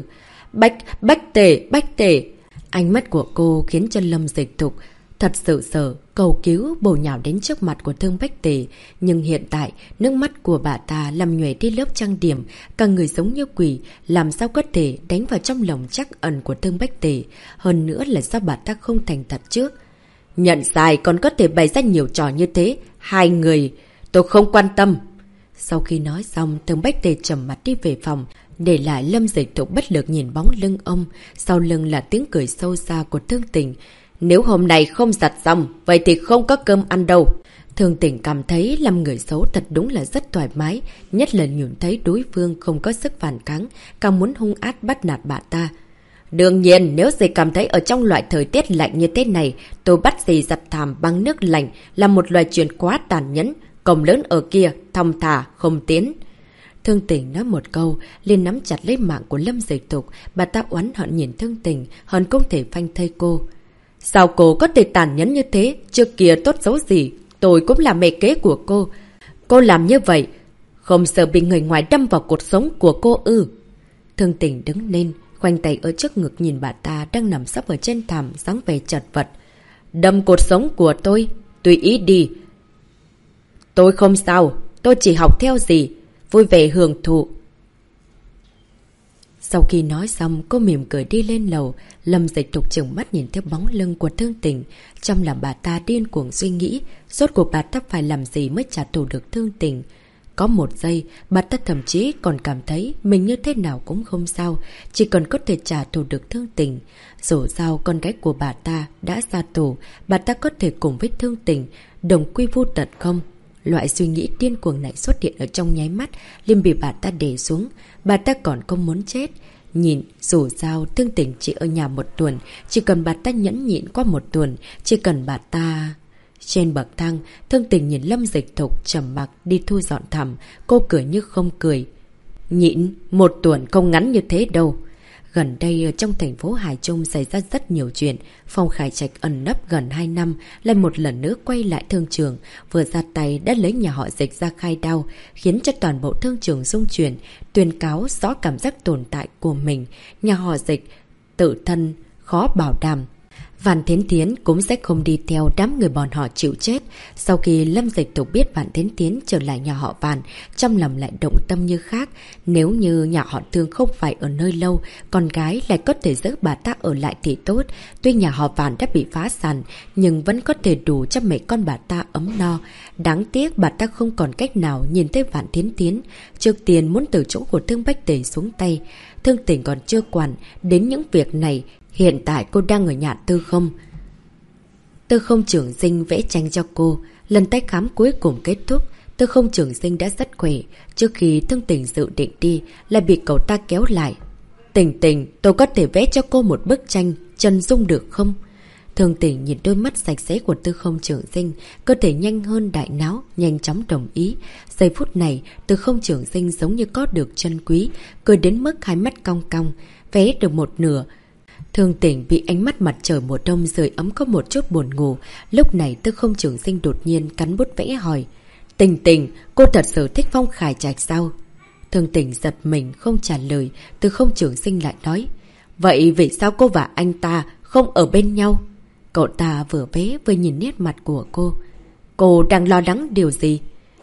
Bách Tề. Ánh mắt của cô khiến cho Lâm Dịch Thục thật sự sợ, cầu cứu bổ nhào đến trước mặt của Thương Bách Tề. Nhưng hiện tại, nước mắt của bà ta làm nhuệ đi lớp trang điểm, cả người giống như quỷ, làm sao có thể đánh vào trong lòng trắc ẩn của Thương Bách Tề. Hơn nữa là sao bà ta không thành thật trước. Nhận sai còn có thể bày ra nhiều trò như thế. Hai người, tôi không quan tâm. Sau khi nói xong, Thương Bách Tề trầm mặt đi về phòng, để lại Lâm Dịch Thục bất lực nhìn bóng lưng ông. Sau lưng là tiếng cười sâu xa của Thương Tỉnh. Nếu hôm nay không giặt xong, vậy thì không có cơm ăn đâu. Thương Tỉnh cảm thấy làm người xấu thật đúng là rất thoải mái, nhất là nhìn thấy đối phương không có sức phản kháng, càng muốn hung ác bắt nạt bà ta. Đương nhiên, nếu dì cảm thấy ở trong loại thời tiết lạnh như thế này, tôi bắt dì giặt thảm bằng nước lạnh là một loài chuyện quá tàn nhẫn. Cổng lớn ở kia, thong thả, không tiến. Thương Tỉnh nói một câu, liền nắm chặt lấy mạng của Lâm Dịch Thục. Bà ta oán hận nhìn Thương Tỉnh, hận không thể phanh thây cô. Sao cô có thể tàn nhẫn như thế? Trước kia tốt xấu gì, tôi cũng là mẹ kế của cô. Cô làm như vậy, không sợ bị người ngoài đâm vào cuộc sống của cô ư? Thương Tỉnh đứng lên, khoanh tay ở trước ngực nhìn bà ta đang nằm sấp ở trên thảm, dáng vẻ chật vật. Đâm cột sống của tôi, tùy ý đi. Tôi không sao, tôi chỉ học theo dì, vui vẻ hưởng thụ. Sau khi nói xong, cô mỉm cười đi lên lầu. Lâm Dịch Thục chừng mắt nhìn theo bóng lưng của Thương Tỉnh. Trong lòng bà ta điên cuồng suy nghĩ, rốt cuộc bà ta phải làm gì mới trả thù được Thương Tỉnh. Có một giây, bà ta thậm chí còn cảm thấy mình như thế nào cũng không sao, chỉ cần có thể trả thù được Thương Tỉnh. Dù sao con gái của bà ta đã ra tù, bà ta có thể cùng với Thương Tỉnh đồng quy vu tận không? Loại suy nghĩ điên cuồng này xuất hiện ở trong nháy mắt, liền bị bà ta để xuống. Bà ta còn không muốn chết. Nhìn, dù sao Thương Tỉnh chỉ ở nhà một tuần, chỉ cần bà ta nhẫn nhịn qua một tuần, chỉ cần bà ta... Trên bậc thang, Thương Tỉnh nhìn Lâm Dịch Thục trầm mặc đi thu dọn thảm, cô cười như không cười. Nhịn, một tuần không ngắn như thế đâu. Gần đây ở trong thành phố Hải Trung xảy ra rất nhiều chuyện. Phong Khải Trạch ẩn nấp gần 2 năm, lại một lần nữa quay lại thương trường. Vừa ra tay đã lấy nhà họ Dịch ra khai đao, khiến cho toàn bộ thương trường xung chuyển, tuyên cáo rõ cảm giác tồn tại của mình. Nhà họ Dịch tự thân khó bảo đảm. Vạn Thiến Thiến cũng sẽ không đi theo đám người bọn họ chịu chết. Sau khi Lâm Dịch Tục biết Vạn Thiến Thiến trở lại nhà họ Vạn, trong lòng lại động tâm như khác. Nếu như nhà họ Thương không phải ở nơi lâu, con gái lại có thể giữ bà ta ở lại thì tốt. Tuy nhà họ Vạn đã bị phá sản, nhưng vẫn có thể đủ cho mẹ con bà ta ấm no. Đáng tiếc bà ta không còn cách nào nhìn thấy Vạn Thiến Thiến. Trước tiên muốn từ chỗ của Thương Bách Tề xuống tay. Thương Tỉnh còn chưa quản đến những việc này. Hiện tại cô đang ở nhà Tư Không. Tư Không Trường Sinh vẽ tranh cho cô. Lần tái khám cuối cùng kết thúc, Tư Không Trường Sinh đã rất khỏe. Trước khi Thương Tình dự định đi, lại bị cậu ta kéo lại. Tình Tình, tôi có thể vẽ cho cô một bức tranh chân dung được không? Thương Tình nhìn đôi mắt sạch sẽ của Tư Không Trường Sinh, cơ thể nhanh hơn đại não, nhanh chóng đồng ý. Giây phút này, Tư Không Trường Sinh giống như có được chân quý, cười đến mức hai mắt cong cong, vẽ được một nửa. Thương Tình bị ánh mắt mặt trời mùa đông rời ấm có một chút buồn ngủ. Lúc này Tư Không Trường Sinh đột nhiên cắn bút vẽ hỏi. Tình Tình, cô thật sự thích Phong Khải Trạch sao? Thương Tình giật mình không trả lời. Tư Không Trường Sinh lại nói. Vậy vì sao cô và anh ta không ở bên nhau? Cậu ta vừa vẽ vừa nhìn nét mặt của cô. Cô đang lo lắng điều gì?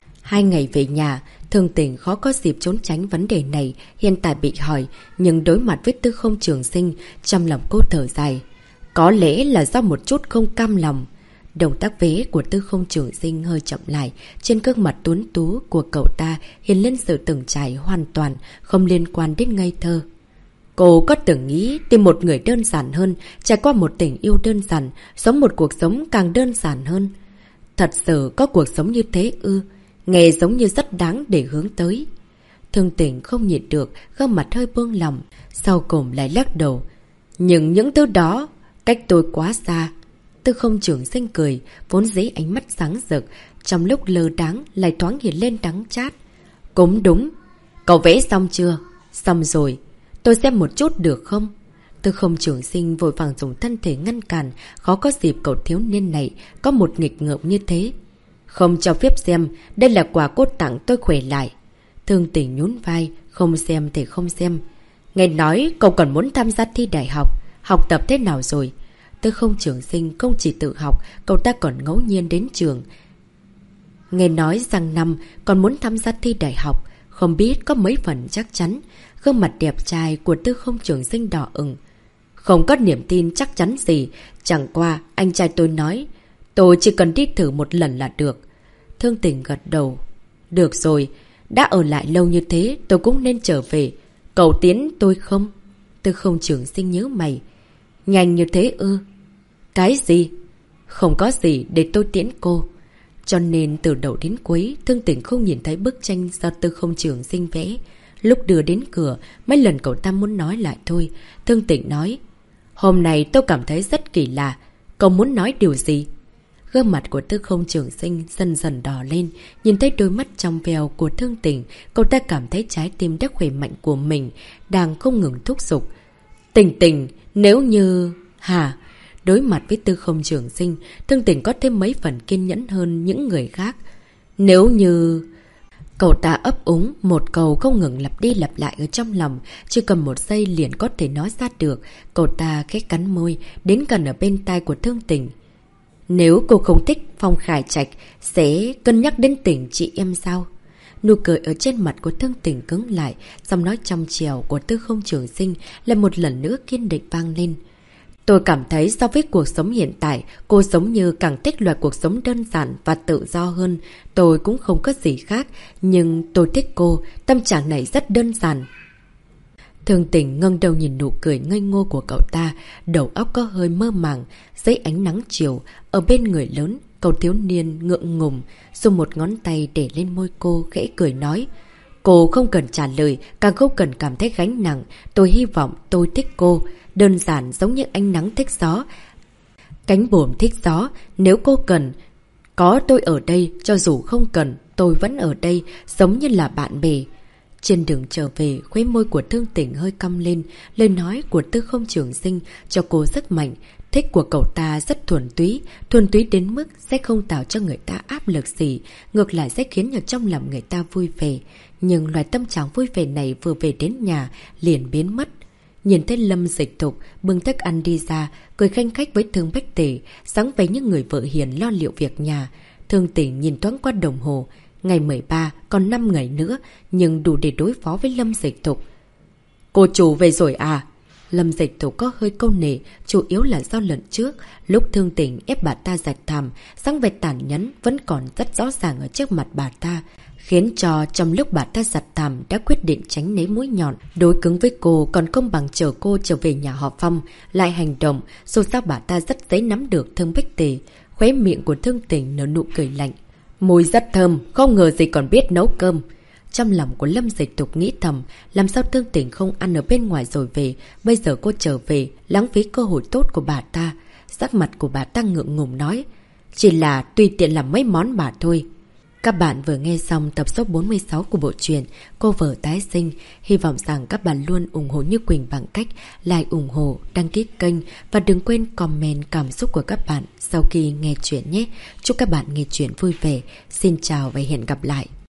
2 ngày về nhà, Thương Tình khó có dịp trốn tránh vấn đề này, hiện tại bị hỏi, nhưng đối mặt với Tư Không Trường Sinh, trong lòng cô thở dài. Có lẽ là do một chút không cam lòng. Động tác vẽ của Tư Không Trường Sinh hơi chậm lại, trên gương mặt tuấn tú của cậu ta hiện lên sự từng trải hoàn toàn, không liên quan đến ngây thơ. Cô có từng nghĩ tìm một người đơn giản hơn, trải qua một tình yêu đơn giản, sống một cuộc sống càng đơn giản hơn. Thật sự có cuộc sống như thế ư? Nghe giống như rất đáng để hướng tới. Thương Tình không nhịn được, gương mặt hơi buông lòng, sau cùng lại lắc đầu. Nhưng những thứ đó, cách tôi quá xa. Tư Không Trường Sinh cười, vốn dĩ ánh mắt sáng rực, trong lúc lơ đáng lại thoáng hiện lên đắng chát. Cũng đúng. Cậu vẽ xong chưa? Xong rồi. Tôi xem một chút được không? Tư Không Trường Sinh vội vàng dùng thân thể ngăn cản, khó có dịp cậu thiếu niên này có một nghịch ngợm như thế. Không cho phép xem, đây là quà cô tặng tôi khỏe lại. Thương Tình nhún vai, không xem thì không xem. Nghe nói cậu còn muốn tham gia thi đại học, học tập thế nào rồi? Tư Không Trường Sinh không chỉ tự học, cậu ta còn ngẫu nhiên đến trường. Nghe nói rằng năm còn muốn tham gia thi đại học, không biết có mấy phần chắc chắn. Gương mặt đẹp trai của Tư Không Trường Sinh đỏ ửng. Không có niềm tin chắc chắn gì, chẳng qua anh trai tôi nói, tôi chỉ cần đi thử một lần là được. Thương Tình gật đầu. Được rồi, đã ở lại lâu như thế, tôi cũng nên trở về. Cậu tiến tôi không? Tư Không Trường Sinh nhớ mày. Nhanh như thế ư? Cái gì? Không có gì để tôi tiễn cô. Cho nên từ đầu đến cuối, Thương Tình không nhìn thấy bức tranh do Tư Không Trường Sinh vẽ. Lúc đưa đến cửa, mấy lần cậu ta muốn nói lại thôi. Thương Tình nói. Hôm nay tôi cảm thấy rất kỳ lạ. Cậu muốn nói điều gì? Gương mặt của Tư Không Trường Sinh dần dần đỏ lên. Nhìn thấy đôi mắt trong veo của Thương Tình, cậu ta cảm thấy trái tim đã khỏe mạnh của mình đang không ngừng thúc giục. Tình Tình, nếu như... Hả? Đối mặt với Tư Không Trường Sinh, Thương Tình có thêm mấy phần kiên nhẫn hơn những người khác. Nếu như... Cậu ta ấp úng, một câu không ngừng lặp đi lặp lại ở trong lòng, chỉ cần một giây liền có thể nói ra được. Cậu ta khẽ cắn môi, đến gần ở bên tai của Thương Tình. Nếu cô không thích Phong Khải Trạch, sẽ cân nhắc đến tình chị em sao? Nụ cười ở trên mặt của Thương Tình cứng lại, giọng nói trong trèo của Tư Không Trường Sinh lại một lần nữa kiên định vang lên. Tôi cảm thấy so với cuộc sống hiện tại, cô giống như càng thích loại cuộc sống đơn giản và tự do hơn. Tôi cũng không có gì khác, nhưng tôi thích cô, tâm trạng này rất đơn giản. Thương Tình ngẩng đầu nhìn nụ cười ngây ngô của cậu ta, đầu óc có hơi mơ màng, dưới ánh nắng chiều, ở bên người lớn, cậu thiếu niên ngượng ngùng, dùng một ngón tay để lên môi cô, khẽ cười nói. Cô không cần trả lời, càng không cần cảm thấy gánh nặng, tôi hy vọng tôi thích cô. Đơn giản giống như ánh nắng thích gió, cánh buồm thích gió, nếu cô cần, có tôi ở đây, cho dù không cần, tôi vẫn ở đây, giống như là bạn bè. Trên đường trở về, khóe môi của Thương Tình hơi cong lên, lời nói của Tư Không Trường Sinh cho cô rất mạnh, thích của cậu ta rất thuần túy đến mức sẽ không tạo cho người ta áp lực gì, ngược lại sẽ khiến ở trong lòng người ta vui vẻ. Nhưng loài tâm trạng vui vẻ này vừa về đến nhà, liền biến mất. Nhìn thấy Lâm Dịch Thục bưng thức ăn đi ra, cười khanh khách với Thương Bách Tỷ, sáng về những người vợ hiền lo liệu việc nhà. Thương Tỷ nhìn thoáng qua đồng hồ, ngày 13 còn 5 ngày nữa, nhưng đủ để đối phó với Lâm Dịch Thục. Cô chủ về rồi à? Lâm Dịch Thục có hơi câu nệ, chủ yếu là do lần trước, lúc Thương Tỉnh ép bà ta rạch thảm, sáng về tàn nhẫn vẫn còn rất rõ ràng ở trước mặt bà ta, khiến cho trong lúc bà ta giặt thảm đã quyết định tránh né mũi nhọn, đối cứng với cô còn không bằng chờ cô trở về nhà họ Phong, lại hành động, dù sao bà ta rất dễ nắm được Thương Bách Tề. Khóe miệng của Thương Tỉnh nở nụ cười lạnh. Mùi rất thơm, không ngờ gì còn biết nấu cơm. Trong lòng của Lâm Dịch Thục nghĩ thầm, làm sao Thương Tỉnh không ăn ở bên ngoài rồi về, bây giờ cô trở về, lãng phí cơ hội tốt của bà ta. Sắc mặt của bà ta ngượng ngùng nói, chỉ là tùy tiện làm mấy món bà thôi. Các bạn vừa nghe xong tập số 46 của bộ truyện Cô Vợ Tái Sinh. Hy vọng rằng các bạn luôn ủng hộ Như Quỳnh bằng cách like, ủng hộ, đăng ký kênh và đừng quên comment cảm xúc của các bạn sau khi nghe chuyện nhé. Chúc các bạn nghe chuyện vui vẻ. Xin chào và hẹn gặp lại.